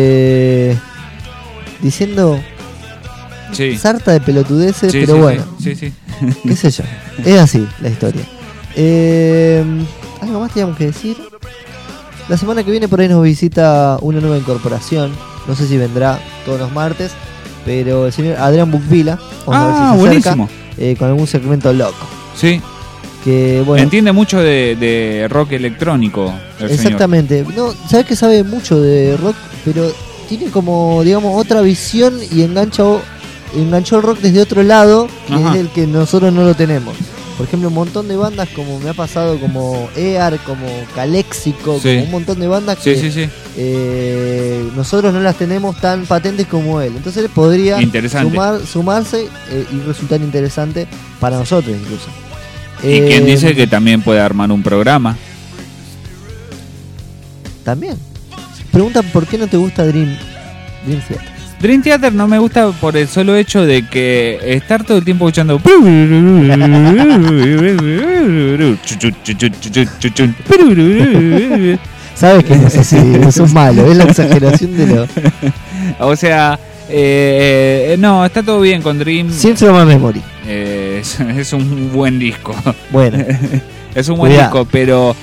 diciendo Sí. sarta de pelotudeces, Sí, pero sí, bueno. Sí, sí. Qué sé yo. Es así la historia. ¿Algo más teníamos que decir? La semana que viene por ahí nos visita una nueva incorporación. No sé si vendrá todos los martes, pero el señor Adrián Bucvila. Vamos a ver si se buenísimo. acerca, con algún segmento loco. Sí. Que bueno. Entiende mucho de rock electrónico. El Exactamente. No, sabes que sabe mucho de rock, pero tiene como, digamos, otra visión y enganchó el rock desde otro lado, que Ajá. es el que nosotros no lo tenemos. Por ejemplo, un montón de bandas como me ha pasado, como EAR, como Caléxico, Sí. como un montón de bandas Sí, que sí. nosotros no las tenemos tan patentes como él. Entonces él podría Interesante. sumarse y resultar interesante para nosotros incluso. Y quien dice que también puede armar un programa. También. Preguntan por qué no te gusta Dream Theater. Dream Theater no me gusta por el solo hecho de que estar todo el tiempo escuchando. Sabes que no sé si eso es malo, es la exageración de lo. O sea, no, está todo bien con Dream. Sin From Memory. Es un buen disco. Bueno. Es un buen Cuidado. disco, pero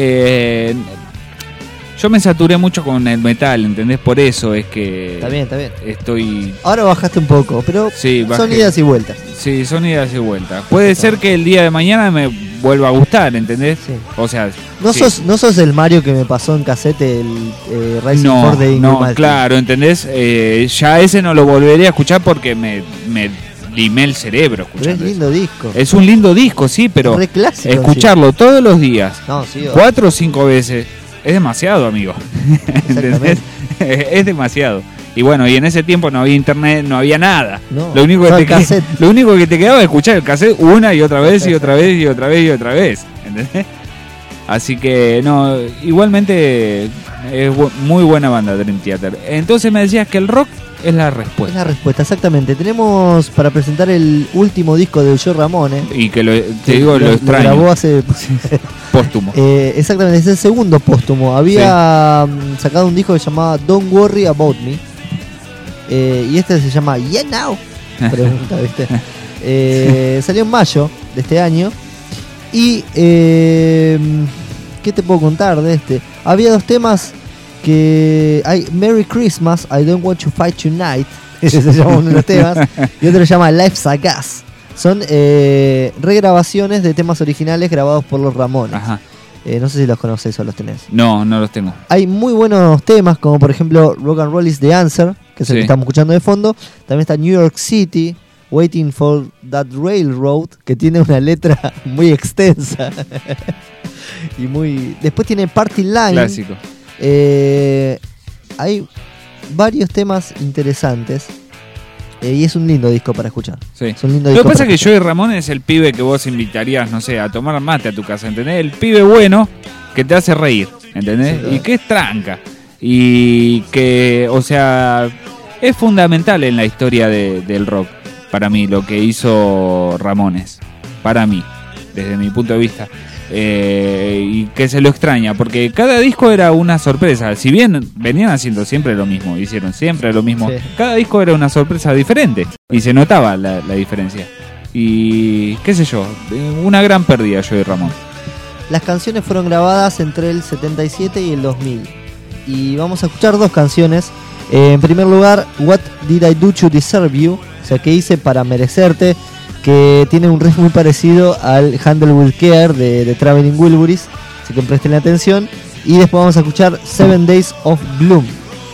yo me saturé mucho con el metal, ¿entendés? Por eso es que Está bien. estoy... Ahora bajaste un poco, pero Sí, son bajé. idas y vueltas. Sí, son idas y vueltas. Puede ser que el día de mañana me vuelva a gustar, ¿entendés? Sí. O sea, No, sí. no sos el Mario que me pasó en casete el Rising No, Force de Ingrid no, Malmsteen. claro, ¿entendés? Ya ese no lo volveré a escuchar porque me limé el cerebro Pero es escuchando. lindo disco. Es un lindo disco, sí, pero Re clásico, escucharlo todos los días, No, sí, 4 o 5 veces, es demasiado, amigo. ¿Entendés? Es demasiado. Y bueno, y en ese tiempo no había internet, no había nada. No, lo único solo que el cassette. lo único que te quedaba es escuchar el cassette una y otra vez y otra vez y otra vez y otra vez. ¿Entendés? Así que no, igualmente es muy buena banda Dream Theater. Entonces me decías que el rock es la respuesta. Es la respuesta, exactamente. Tenemos para presentar el último disco de Joe Ramone. Y que te digo, lo extraño. Lo grabó hace póstumo. Exactamente, es el segundo póstumo. Había sacado un disco que se llamaba Don't Worry About Me. Y este se llama Yeah Now. Pregunta, ¿viste? Salió en mayo de este año. Y ¿qué te puedo contar de este? Había dos temas que hay: Merry Christmas, I Don't Want to Fight Tonight. Ese se llama uno de los temas. Y otro se llama Life's a Gas. Son regrabaciones de temas originales grabados por los Ramones. Ajá. No sé si los conoces o los tenés. No los tengo. Hay muy buenos temas, como por ejemplo Rock and Roll is the Answer, que es el que estamos escuchando de fondo. También está New York City, Waiting for That Railroad, que tiene una letra muy extensa. Y muy. Después tiene Party Line. Clásico. Hay varios temas interesantes. Y es un lindo disco para escuchar. Sí. Es un lindo Lo disco que pasa para es que Joey Ramón es el pibe que vos invitarías, no sé, a tomar mate a tu casa, ¿entendés? El pibe bueno que te hace reír, ¿entendés? Sí, y que es tranca. Y que, o sea, es fundamental en la historia del rock, para mí, lo que hizo Ramones. Para mí, desde mi punto de vista. Y que se lo extraña, porque cada disco era una sorpresa. Si bien venían haciendo siempre lo mismo, hicieron siempre lo mismo, Sí. cada disco era una sorpresa diferente y se notaba la diferencia. Y qué sé yo, una gran pérdida Joey Ramón. Las canciones fueron grabadas entre el 77 y el 2000. Y vamos a escuchar dos canciones. En primer lugar, What Did I Do to Deserve You? O sea, ¿qué hice para merecerte? Que tiene un riff muy parecido al Handle With Care de Traveling Wilburys. Así que presten atención. Y después vamos a escuchar 7 Days of Gloom.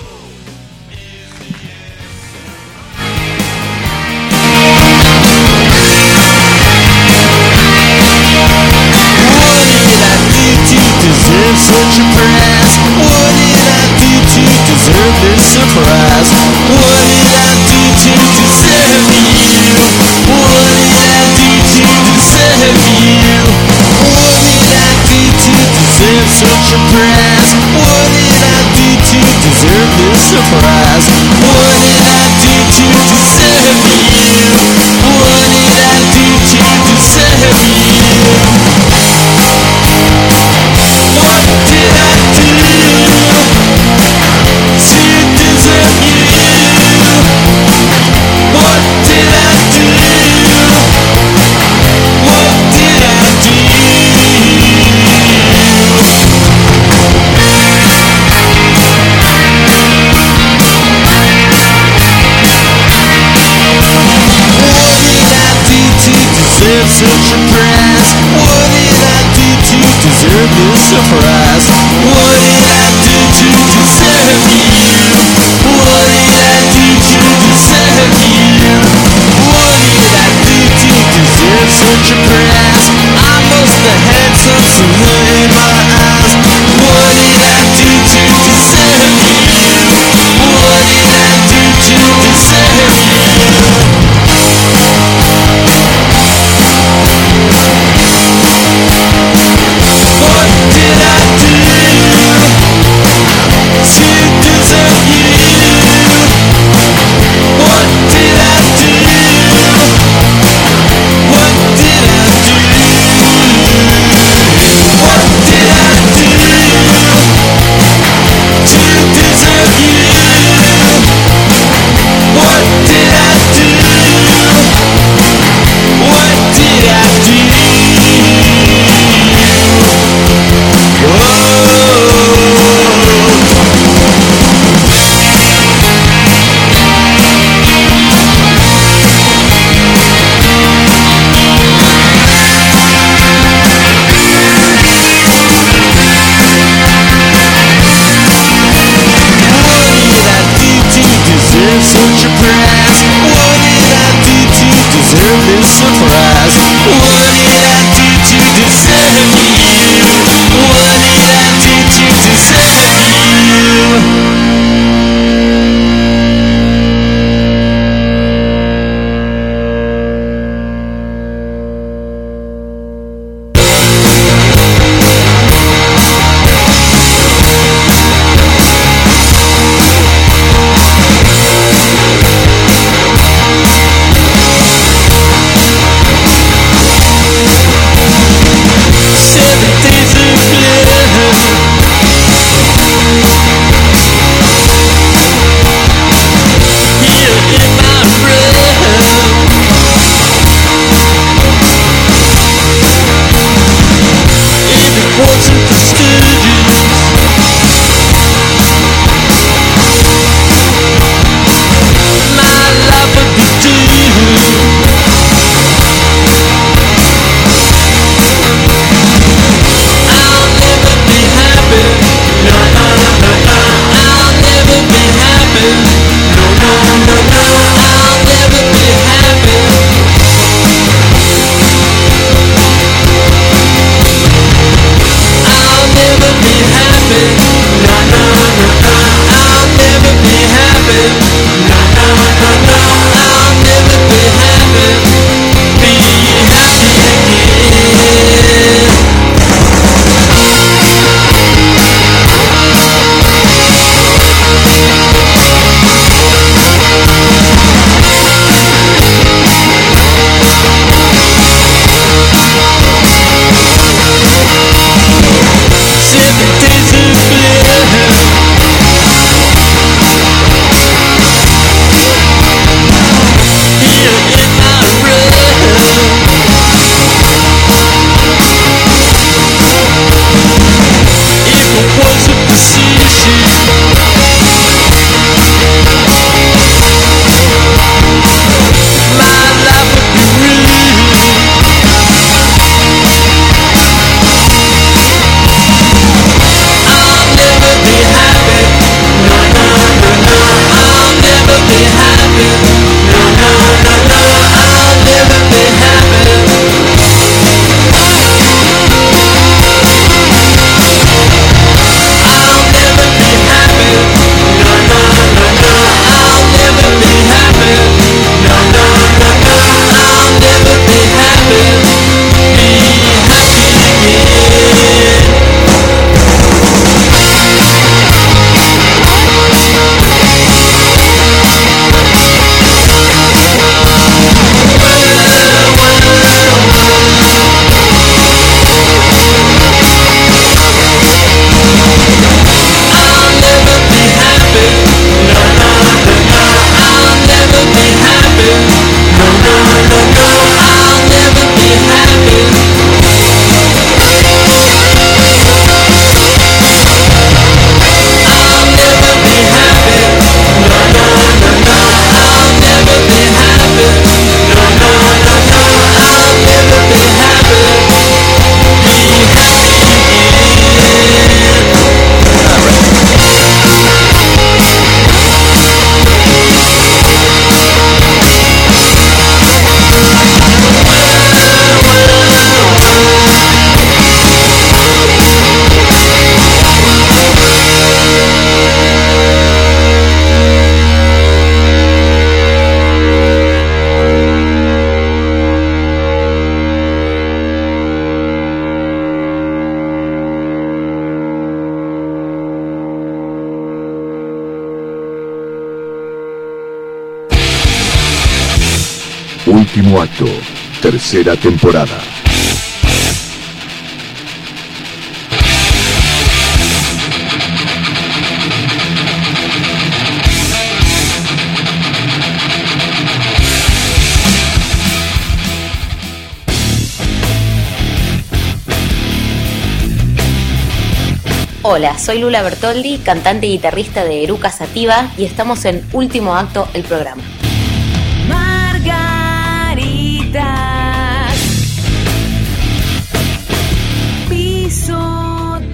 Deserve such a prize. What did I do to deserve this surprise? What did I do to deserve you? What did I do to deserve you? What did I do to deserve such a prize? What did I do to deserve this surprise? What did I do to deserve you? What did I do to deserve you? Such a prize. What did I do to deserve this surprise? What did I do to deserve you? What did I do to deserve you? What did I do to deserve such a prize? I must have had some sinner in my eyes. What did I do to deserve you? What did I do to deserve you? What did I Último acto, tercera temporada. Hola, soy Lula Bertoldi, cantante y guitarrista de Eruca Sativa y estamos en Último Acto, el programa. Margaritas pisoteadas.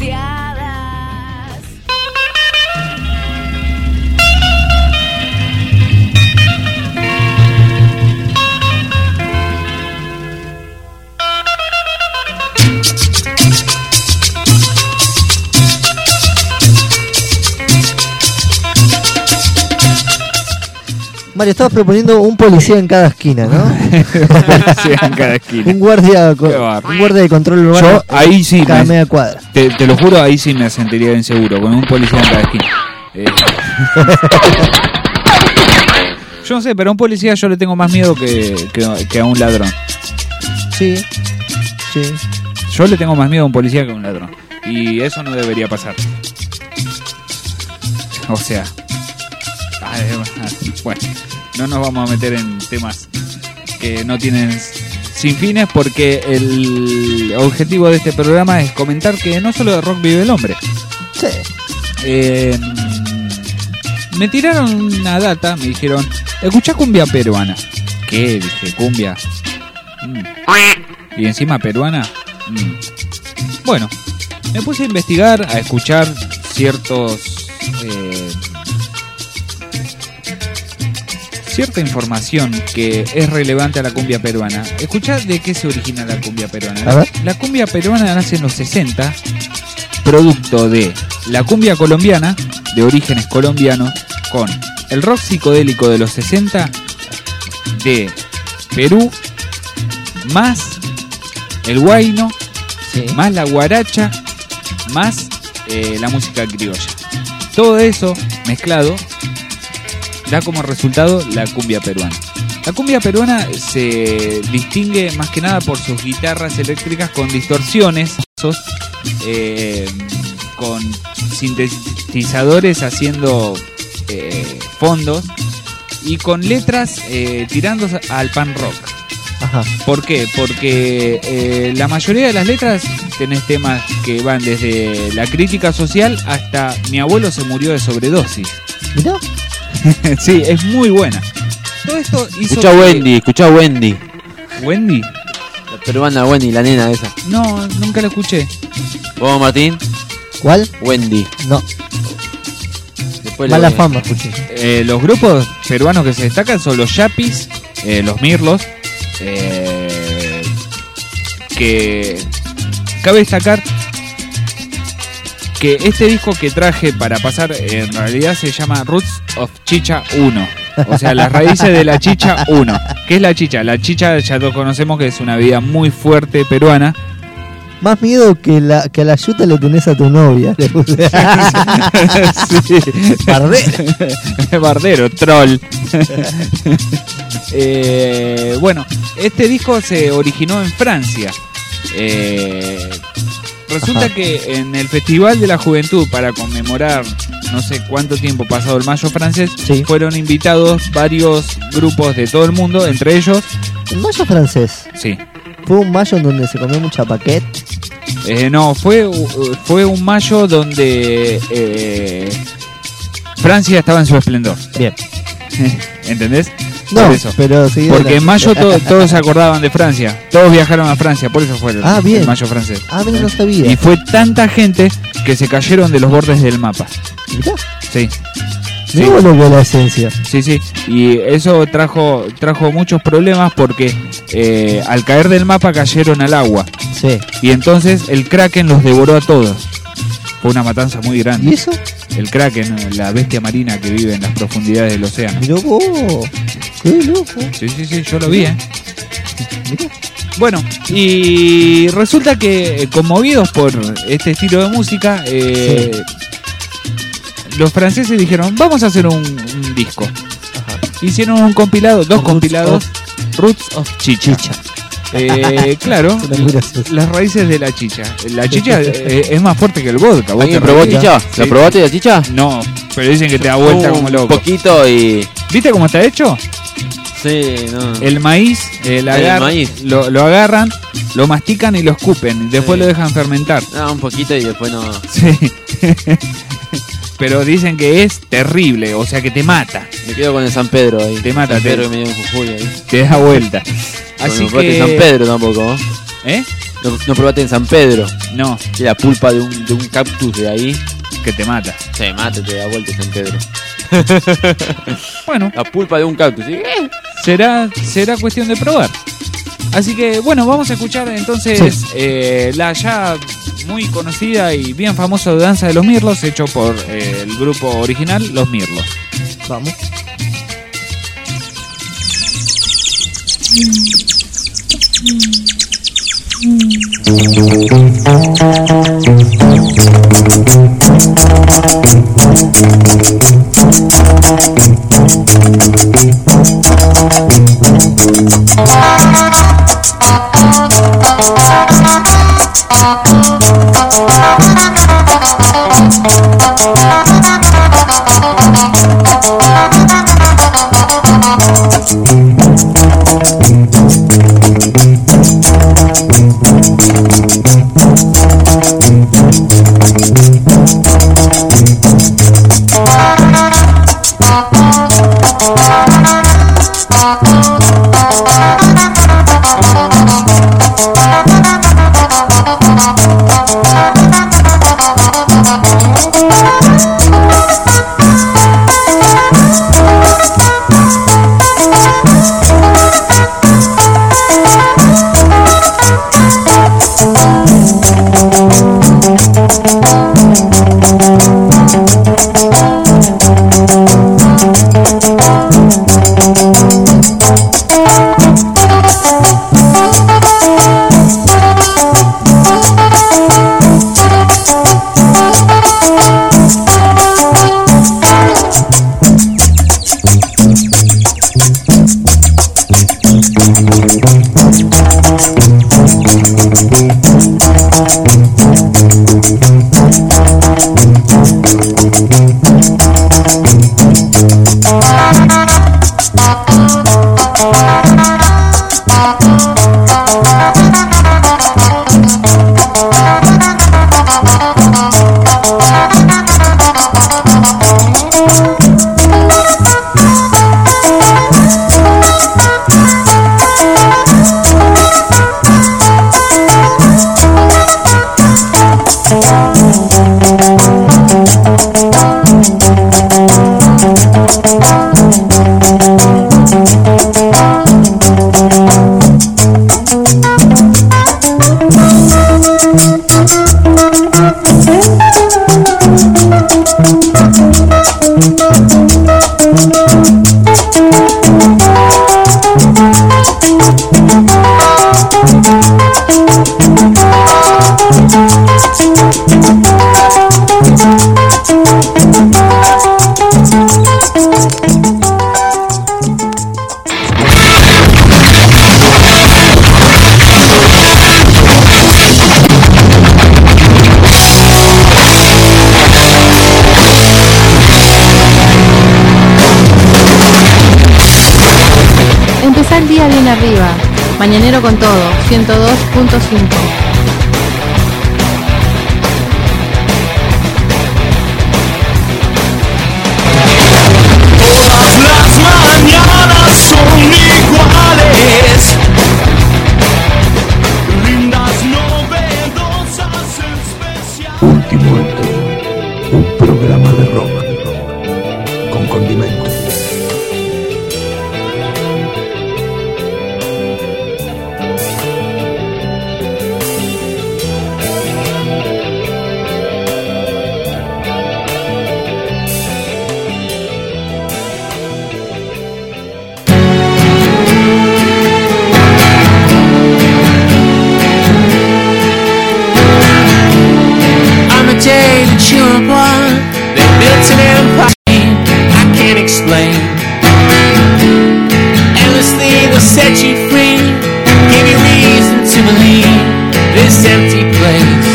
Mario, estabas proponiendo un policía en cada esquina, ¿no? Policía en cada esquina. un guardia de control urbano. Yo ahí sí cada media cuadra. Te lo juro, ahí sí me sentiría inseguro, con un policía en cada esquina. Yo no sé, pero a un policía yo le tengo más miedo que a un ladrón. Sí. Yo le tengo más miedo a un policía que a un ladrón. Y eso no debería pasar. O sea... Bueno, no nos vamos a meter en temas que no tienen sin fines, porque el objetivo de este programa es comentar que no solo de rock vive el hombre. Sí. Me tiraron una data, me dijeron, escuchá cumbia peruana. ¿Qué? Dije, cumbia. Y encima peruana. Bueno, me puse a investigar, a escuchar cierta información que es relevante a la cumbia peruana. Escuchá de qué se origina la cumbia peruana. La cumbia peruana nace en los 60, producto de la cumbia colombiana, de orígenes colombianos, con el rock psicodélico de los 60 de Perú, más el huayno, más la guaracha, más la música criolla. Todo eso mezclado da como resultado la cumbia peruana. La cumbia peruana se distingue más que nada por sus guitarras eléctricas con distorsiones, con sintetizadores haciendo fondos y con letras tirando al pan rock. Ajá. ¿Por qué? Porque la mayoría de las letras tenés temas que van desde la crítica social hasta mi abuelo se murió de sobredosis. ¿Mirá? Sí, es muy buena. Todo esto hizo Escuchá Wendy. ¿Wendy? La peruana Wendy, la nena esa. No, nunca la escuché. ¿Vos, Martín? ¿Cuál? Wendy. No. Después mala fama, escuché. Los grupos peruanos que se destacan son los Yapis, los Mirlos, que cabe destacar que este disco que traje para pasar en realidad se llama Roots of Chicha 1. O sea, las raíces de la chicha 1. ¿Qué es la chicha? La chicha ya lo conocemos, que es una bebida muy fuerte peruana. Más miedo que a la yuta le tenés a tu novia. Sí. Bardero, troll. Bueno, este disco se originó en Francia. Resulta que en el Festival de la Juventud, para conmemorar no sé cuánto tiempo pasado el Mayo francés, fueron invitados varios grupos de todo el mundo, entre ellos... ¿El Mayo francés? Sí. ¿Fue un Mayo en donde se comió mucha paquete? No, fue un Mayo donde Francia estaba en su esplendor. Bien. ¿Entendés? No, por eso. Pero sí, porque en mayo todos se acordaban de Francia. Todos viajaron a Francia, por eso fue el Mayo francés. Ah, mira, no sabía. Y fue tanta gente que se cayeron de los bordes del mapa. ¿Mirá? Sí. Sí. No lo que la esencia. Sí, sí. Y eso trajo muchos problemas porque al caer del mapa cayeron al agua. Sí. Y entonces el Kraken los devoró a todos. Fue una matanza muy grande. ¿Y eso? El Kraken, la bestia marina que vive en las profundidades del océano. Mirá vos, qué loco. Sí, yo lo vi, Mirá. Bueno, y resulta que conmovidos por este estilo de música, los franceses dijeron, vamos a hacer un disco. Ajá. hicieron un compilado, dos compilados, Roots of Chicha. Claro, las raíces de la chicha. La chicha es más fuerte que el vodka. ¿Alguien probó chicha? Sí. ¿La probaste la chicha? No, pero dicen que te da vuelta como loco. Un poquito y... ¿Viste cómo está hecho? Sí, no. El maíz, maíz. Lo agarran, lo mastican y lo escupen. Y después lo dejan fermentar. No, un poquito y después no... Sí. Pero dicen que es terrible, o sea que te mata. Me quedo con el San Pedro ahí. Te mata, San Pedro que me dio un Jujuy ahí. Te da vuelta. Así no probaste que... en San Pedro tampoco, ¿eh? No probaste en San Pedro. No. Y la pulpa de un cactus de ahí. Que te mata. Se mata, te da vuelta San Pedro. Bueno. La pulpa de un cactus, ¿sí? Será cuestión de probar. Así que, bueno, vamos a escuchar entonces la ya muy conocida y bien famosa Danza de los Mirlos, hecho por el grupo original, Los Mirlos. Vamos. Empezá el día bien arriba. Mañanero con todo, 102.5. Mañanas son iguales, lindas, novedosas, especiales. Último acto, un programa de rock con condimento. You're one that built an empire I can't explain. set you free, give you reason to believe this empty place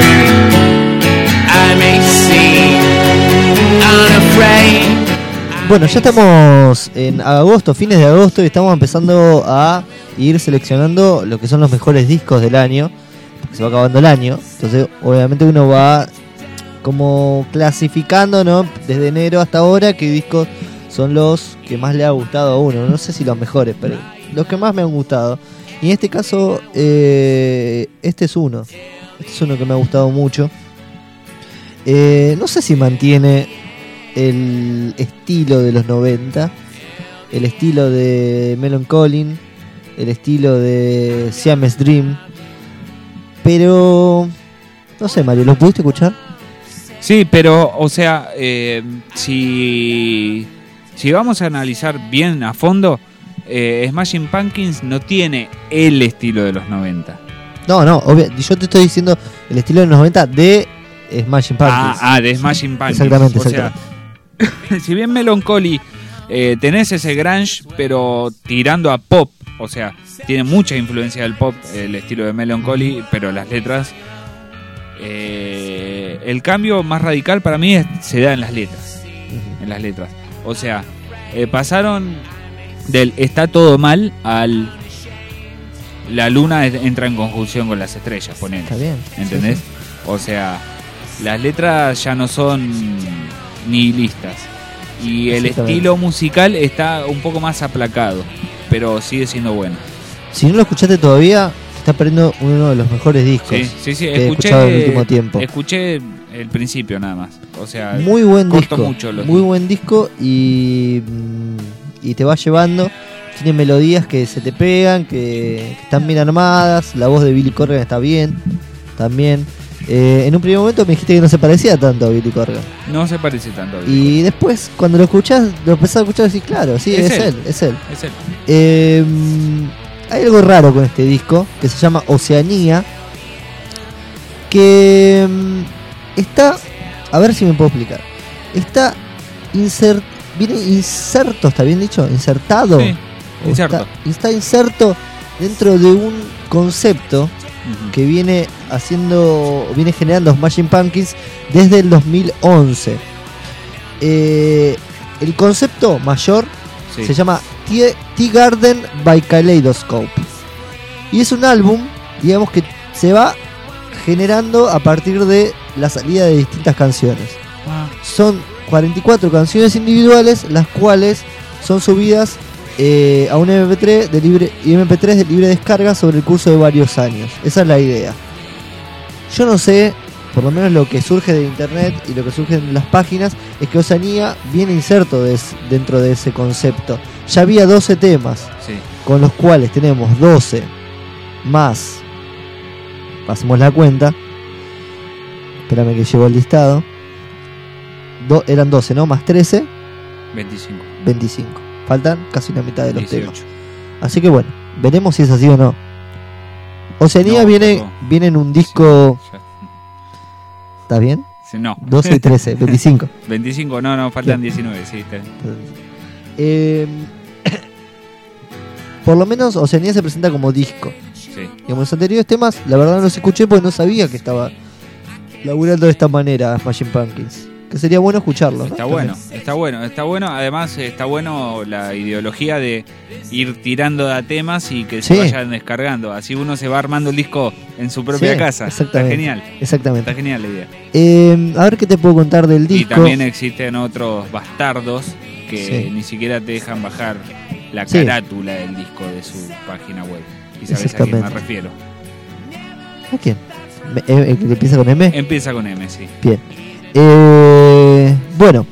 I may seem unafraid. Bueno, ya estamos en agosto, fines de agosto, y estamos empezando a ir seleccionando lo que son los mejores discos del año, porque se va acabando el año. Entonces, obviamente uno va como clasificando, ¿no? Desde enero hasta ahora, qué discos son los que más le ha gustado a uno. No sé si los mejores, pero los que más me han gustado. Y en este caso, este es uno. Este es uno que me ha gustado mucho. No sé si mantiene el estilo de los 90, el estilo de Mellon Collie, el estilo de Siamese Dream, pero no sé, Mario, ¿lo pudiste escuchar? Sí, pero, o sea, si vamos a analizar bien a fondo, Smashing Pumpkins no tiene el estilo de los 90. No, yo te estoy diciendo el estilo de los 90 de Smashing Pumpkins. De Smashing Pumpkins. Exactamente, o sea, si bien Mellon Collie tenés ese grunge, pero tirando a pop, o sea, tiene mucha influencia del pop, el estilo de Mellon Collie, pero las letras, el cambio más radical para mí se da en las letras. En las letras. O sea, pasaron del está todo mal al la luna entra en conjunción con las estrellas, ponele. Está bien. ¿Entendés? Sí. O sea, las letras ya no son nihilistas. Y el estilo musical está un poco más aplacado, pero sigue siendo bueno. Si no lo escuchaste todavía, te estás perdiendo uno de los mejores discos sí, que he escuchado en el último tiempo. Escuché el principio nada más. O sea, muy buen corto disco. Mucho los muy buen disco y te va llevando. Tiene melodías que se te pegan, que están bien armadas. La voz de Billy Corgan está bien también. En un primer momento me dijiste que no se parecía tanto a Billy Corgan. No se parece tanto a Billy Y después, cuando lo escuchás, lo empezás a escuchar y decís, claro, sí, es él. Es él. Hay algo raro con este disco que se llama Oceanía, que está, a ver si me puedo explicar, está viene inserto, ¿está bien dicho? Insertado. Sí, inserto. Está inserto dentro de un concepto que viene generando Smashing Pumpkins desde el 2011. El concepto mayor se llama Tea-Garden by Kaleidoscope, y es un álbum, digamos, que se va generando a partir de la salida de distintas canciones. Son 44 canciones individuales, las cuales son subidas a un MP3 de libre descarga sobre el curso de varios años. Esa es la idea. Yo no sé, por lo menos lo que surge de internet y lo que surge en las páginas, es que Oceanía viene inserto dentro de ese concepto. Ya había 12 temas, con los cuales tenemos 12 más, pasemos la cuenta, espérame que llegó el listado, eran 12, ¿no? Más 13, 25. Faltan casi la mitad de los 18 temas. Así que bueno, veremos si es así o no. Oceanía viene en un disco... ¿Está bien? Sí, no. 12 y 13, 25. 25, no, faltan 19, sí. Está bien. Por lo menos Oceanía se presenta como disco. Sí. Digamos, los anteriores temas, la verdad no los escuché porque no sabía que estaba laburando de esta manera Smashing Pumpkins. Que sería bueno escucharlo, ¿no? Está bueno. Además está bueno la ideología de ir tirando de temas y que se vayan descargando. Así uno se va armando el disco en su propia casa. Está genial. Exactamente. Está genial la idea. A ver qué te puedo contar del disco. Y también existen otros bastardos que ni siquiera te dejan bajar la carátula del disco de su página web. ¿Y sabes a quién me refiero? ¿A quién? ¿El que empieza con M? Empieza con M, sí. Bien. Bueno,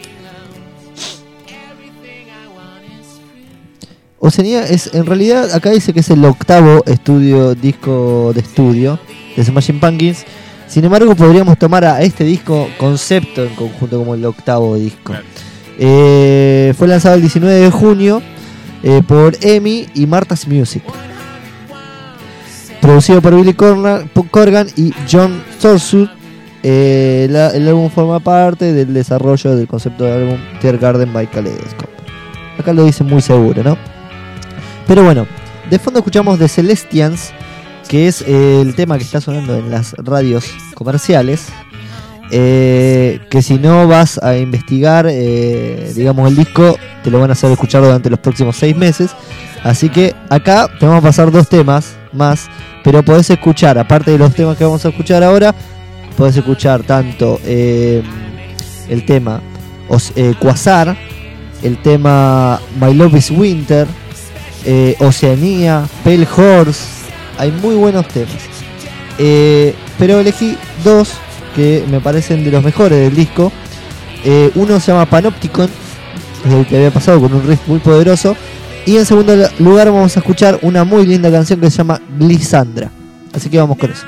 Oceanía es, en realidad, acá dice que es el octavo disco de estudio de Smashing Pumpkins. Sin embargo, podríamos tomar a este disco concepto en conjunto como el octavo disco. Claro. Fue lanzado el 19 de junio por EMI y Martha's Music. Producido por Billy Corgan y John Storsuit. El álbum forma parte del desarrollo del concepto del álbum Tea-Garden by Kaleidoscope. Acá lo dice muy seguro, ¿no? Pero bueno, de fondo escuchamos The Celestians, que es el tema que está sonando en las radios comerciales. Que si no vas a investigar, digamos, el disco, te lo van a hacer escuchar durante los próximos 6 meses. Así que acá te vamos a pasar 2 temas más, pero podés escuchar, aparte de los temas que vamos a escuchar ahora, podés escuchar tanto el tema Quasar, el tema My Love is Winter, Oceanía, Pale Horse. Hay muy buenos temas, pero elegí 2 que me parecen de los mejores del disco. Uno se llama Panopticon, es el que había pasado con un riff muy poderoso. Y en segundo lugar vamos a escuchar una muy linda canción que se llama Glissandra. Así que vamos con eso.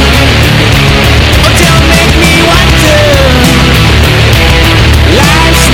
Life's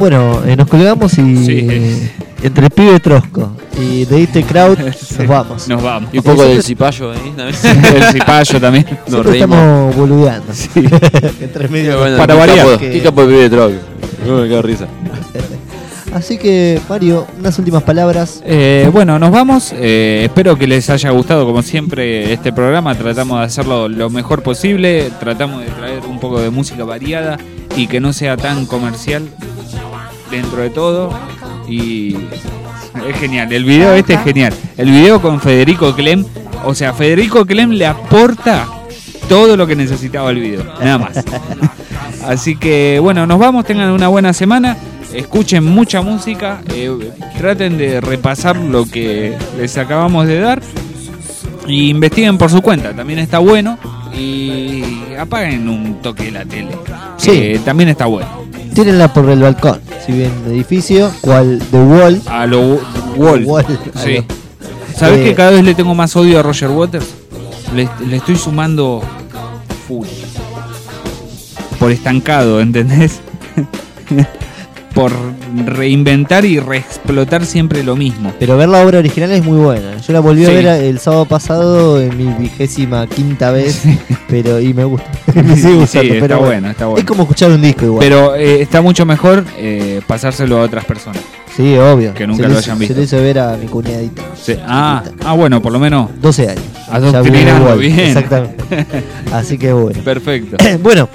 Bueno, nos colgamos y entre Pibe Trosco y The Easter Crowd nos vamos. Nos vamos. Y un poco del cipayo ahí. El cipayo también. Siempre estamos boludeando. Sí. Entre medio. Bueno, para variar. ¿Qué capo de Pibe Trosco? Qué risa. Así que, Mario, unas últimas palabras. Bueno, nos vamos. Espero que les haya gustado, como siempre, este programa. Tratamos de hacerlo lo mejor posible. Tratamos de traer un poco de música variada y que no sea tan comercial dentro de todo. Y es genial. El video es genial. El video con Federico Clem. O sea, Federico Clem le aporta todo lo que necesitaba el video. Nada más. Así que, bueno, nos vamos. Tengan una buena semana. Escuchen mucha música, traten de repasar lo que les acabamos de dar y investiguen por su cuenta, también está bueno, y apaguen un toque la tele, Sí. También está bueno. Tírenla por el balcón, si bien el edificio, cual The Wall. A lo Wall. Sí. ¿Sabés que cada vez le tengo más odio a Roger Waters? Le estoy sumando full. Por estancado, ¿entendés? Por reinventar y reexplotar siempre lo mismo. Pero ver la obra original es muy buena. Yo la volví a ver el sábado pasado en mi 25ª vez, pero y me gusta. Me sigue gustando, está pero bueno, está bueno. Es como escuchar un disco igual. Pero está mucho mejor pasárselo a otras personas. Sí, obvio. Que nunca lo hayan visto. Se lo hice ver a mi cuñadita. Sí. bueno, por lo menos 12 años. Adoctrinando bien. Exactamente. Así que bueno. Perfecto. Bueno,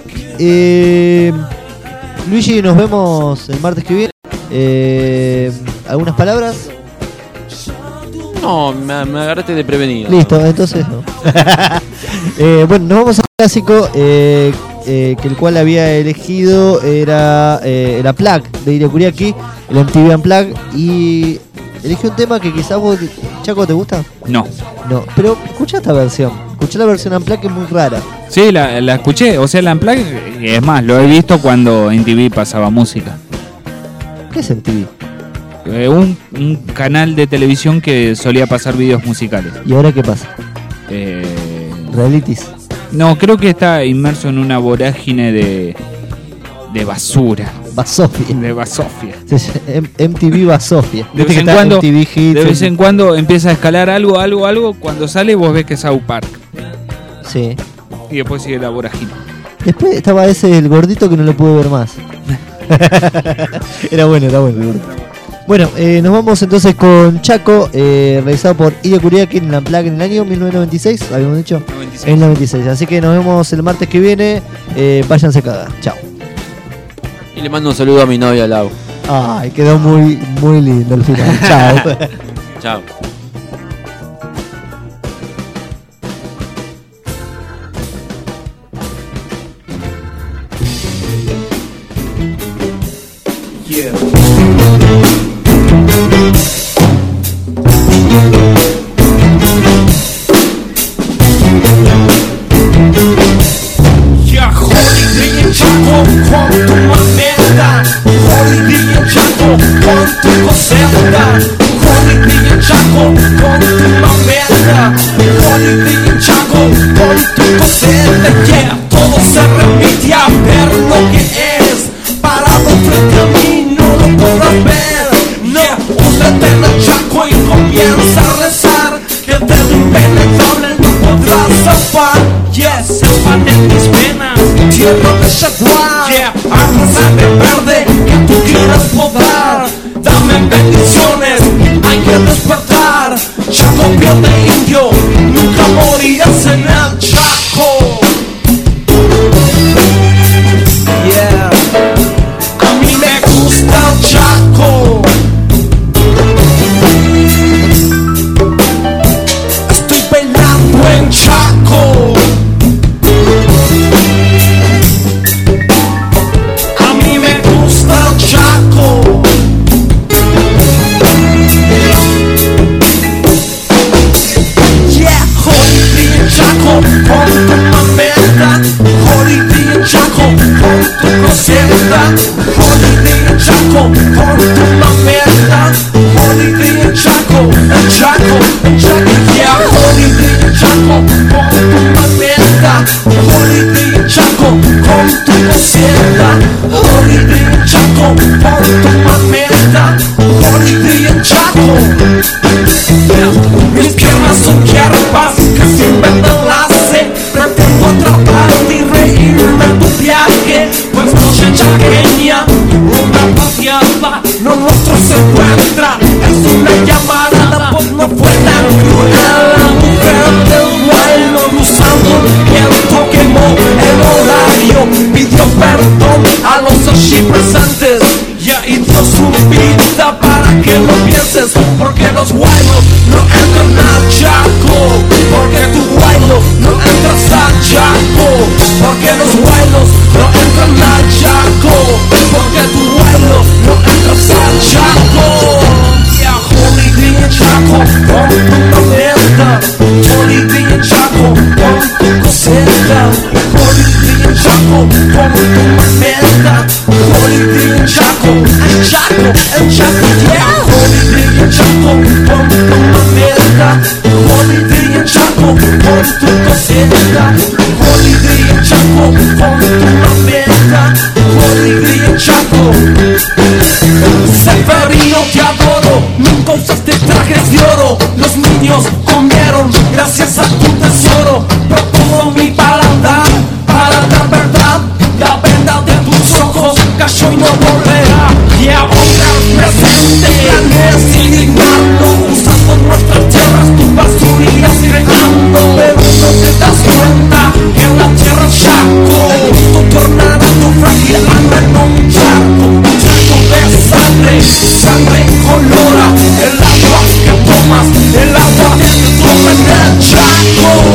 Luigi, nos vemos el martes que viene. ¿Algunas palabras? No, me agarraste de prevenido. Listo, entonces no. Bueno, nos vamos al clásico que el cual había elegido era el Unplugged de Ire Kuriaki, el MTV Unplugged, y elegí un tema que quizás vos, Chaco, ¿te gusta? No, pero escuchá esta versión. Escuchá la versión Unplugged, que es muy rara. sí, la escuché, o sea, la Unplugged, es más, lo he visto cuando en TV pasaba música. ¿Qué es MTV? Un canal de televisión que solía pasar videos musicales. ¿Y ahora qué pasa? ¿Realities? No, creo que está inmerso en una vorágine de basura. Basofia. De Basofia. MTV Basofia. De vez en cuando empieza a escalar algo. Cuando sale vos ves que es South Park. Sí. Y después sigue la vorágine. Después estaba el gordito que no lo pude ver más. Era bueno el gordito. Bueno, nos vamos entonces con Chaco, realizado por Ire Kuriaki en la Unplugged en el año 1996, habíamos dicho. 96. En el 96. Así que nos vemos el martes que viene. Váyanse a cagar. Chao. Y le mando un saludo a mi novia Lau. Ay, quedó muy, muy lindo el final. Chao. Chao. Quanto uma merda, Holly Chaco, quanto coceta, Holly Chaco, quanto uma merda, Holly Chaco, quanto coceta, yeah, todo se remite a ver lo que es, parado frente a mí no lo podrás ver, no, únete en el Chaco y comienza a rezar, que de lo impenetrable no podrás zafar, yes, expande mis venas, tierra de Chaguán, yeah, arrasa de verde que tú quieras podar, dame bendiciones, hay que despertar, Chaco piel de indio, nunca morirás en el Chaco, yeah, a mí me gusta el Chaco, estoy bailando en Chaco. Quanto uma merda, Holly Chaco, quanto coceta, Holly Chaco, quanto uma merda, Holly Chaco, yeah, Holly Chaco, quanto uma merda, Holly Chaco, quanto coceta, Holly Chaco. Chaco, pon tu mameta, Holiday en Chaco. Mis piernas son hierbas que sirven de enlace. Pretendo atraparte y reírme en tu viaje. Pues noche chaqueña, una paseada, lo nuestro se encuentra. Es una llamada, pues no fue tan cruel. La mujer del vuelo cruzando viento quemó el horario. Pidió perdón a los allí presentes. Ya hizo su vida para que no pienses. Porque los vuelos no entran al Chaco. Porque tu vuelo no entras al Chaco. Porque los vuelos no entran al Chaco. Porque tu vuelo no entras al Chaco. Yeah, Holiday en Chaco, pon tu mameta. Holiday en Chaco, pon tu coseta. Holiday en Chaco, pon tu mameta. Holiday en Chaco, en Chaco, yeah. Holiday en Chaco, pon tu mameta. Holiday en Chaco, pon tu coseta. Holiday en Chaco, pon tu mameta. Holiday en Chaco. Severino, te adoro, nunca usaste trajes de oro. Los niños comieron gracias a tu tesoro. Propongo mi paladar para la verdad. La verdad de tus ojos cayó y no volverá. Y ahora presente, planes indignando, usando nuestras tierras, tus basurillas creando. Pero no te das cuenta que en la tierra Chaco tú tornarás tu frágil alma en un charco de sangre, sangre colora el agua que tomas, el agua que tomas en el Chaco.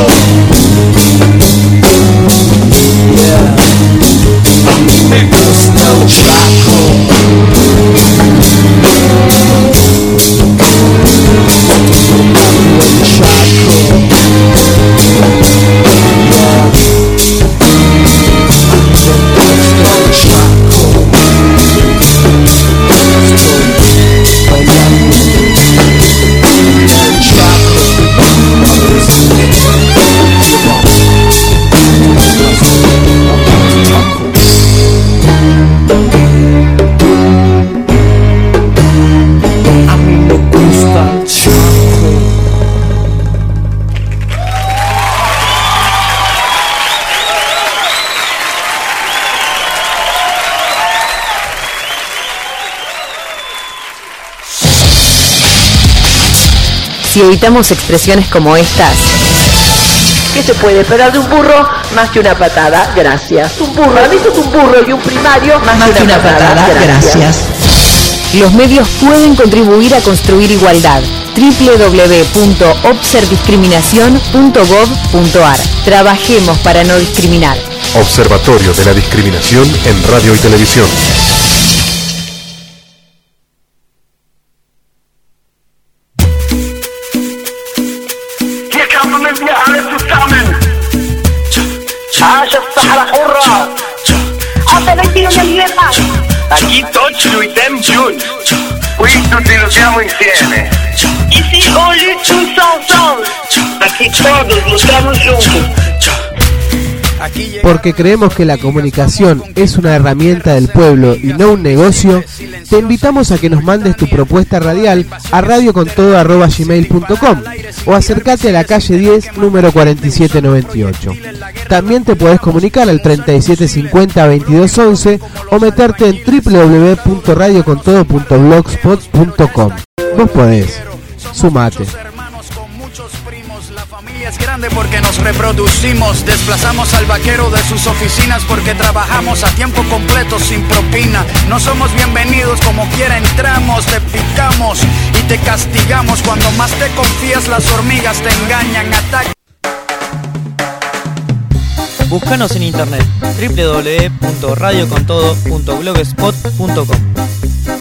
Yeah. A mí me gusta el Chaco. Si evitamos expresiones como estas. ¿Qué se puede esperar de un burro más que una patada? Gracias. Un burro, a mí es un burro y un primario más que una patada. Gracias. Los medios pueden contribuir a construir igualdad. www.observdiscriminacion.gov.ar. Trabajemos para no discriminar. Observatorio de la Discriminación en Radio y Televisión. Aquí Tocho e Dem Jun. Qui tutti lo siamo insieme. Ici on lutte tous ensemble. Aquí todos luchamos juntos. Porque creemos que la comunicación es una herramienta del pueblo y no un negocio, te invitamos a que nos mandes tu propuesta radial a radiocontodo@gmail.com o acércate a la calle 10, número 4798. También te podés comunicar al 3750-2211 o meterte en www.radiocontodo.blogspot.com. Vos podés, sumate. Es grande porque nos reproducimos, desplazamos al vaquero de sus oficinas porque trabajamos a tiempo completo sin propina. No somos bienvenidos, como quiera entramos, te picamos y te castigamos. Cuando más te confías las hormigas te engañan, atacan. Búscanos en internet www.radiocontodo.blogspot.com.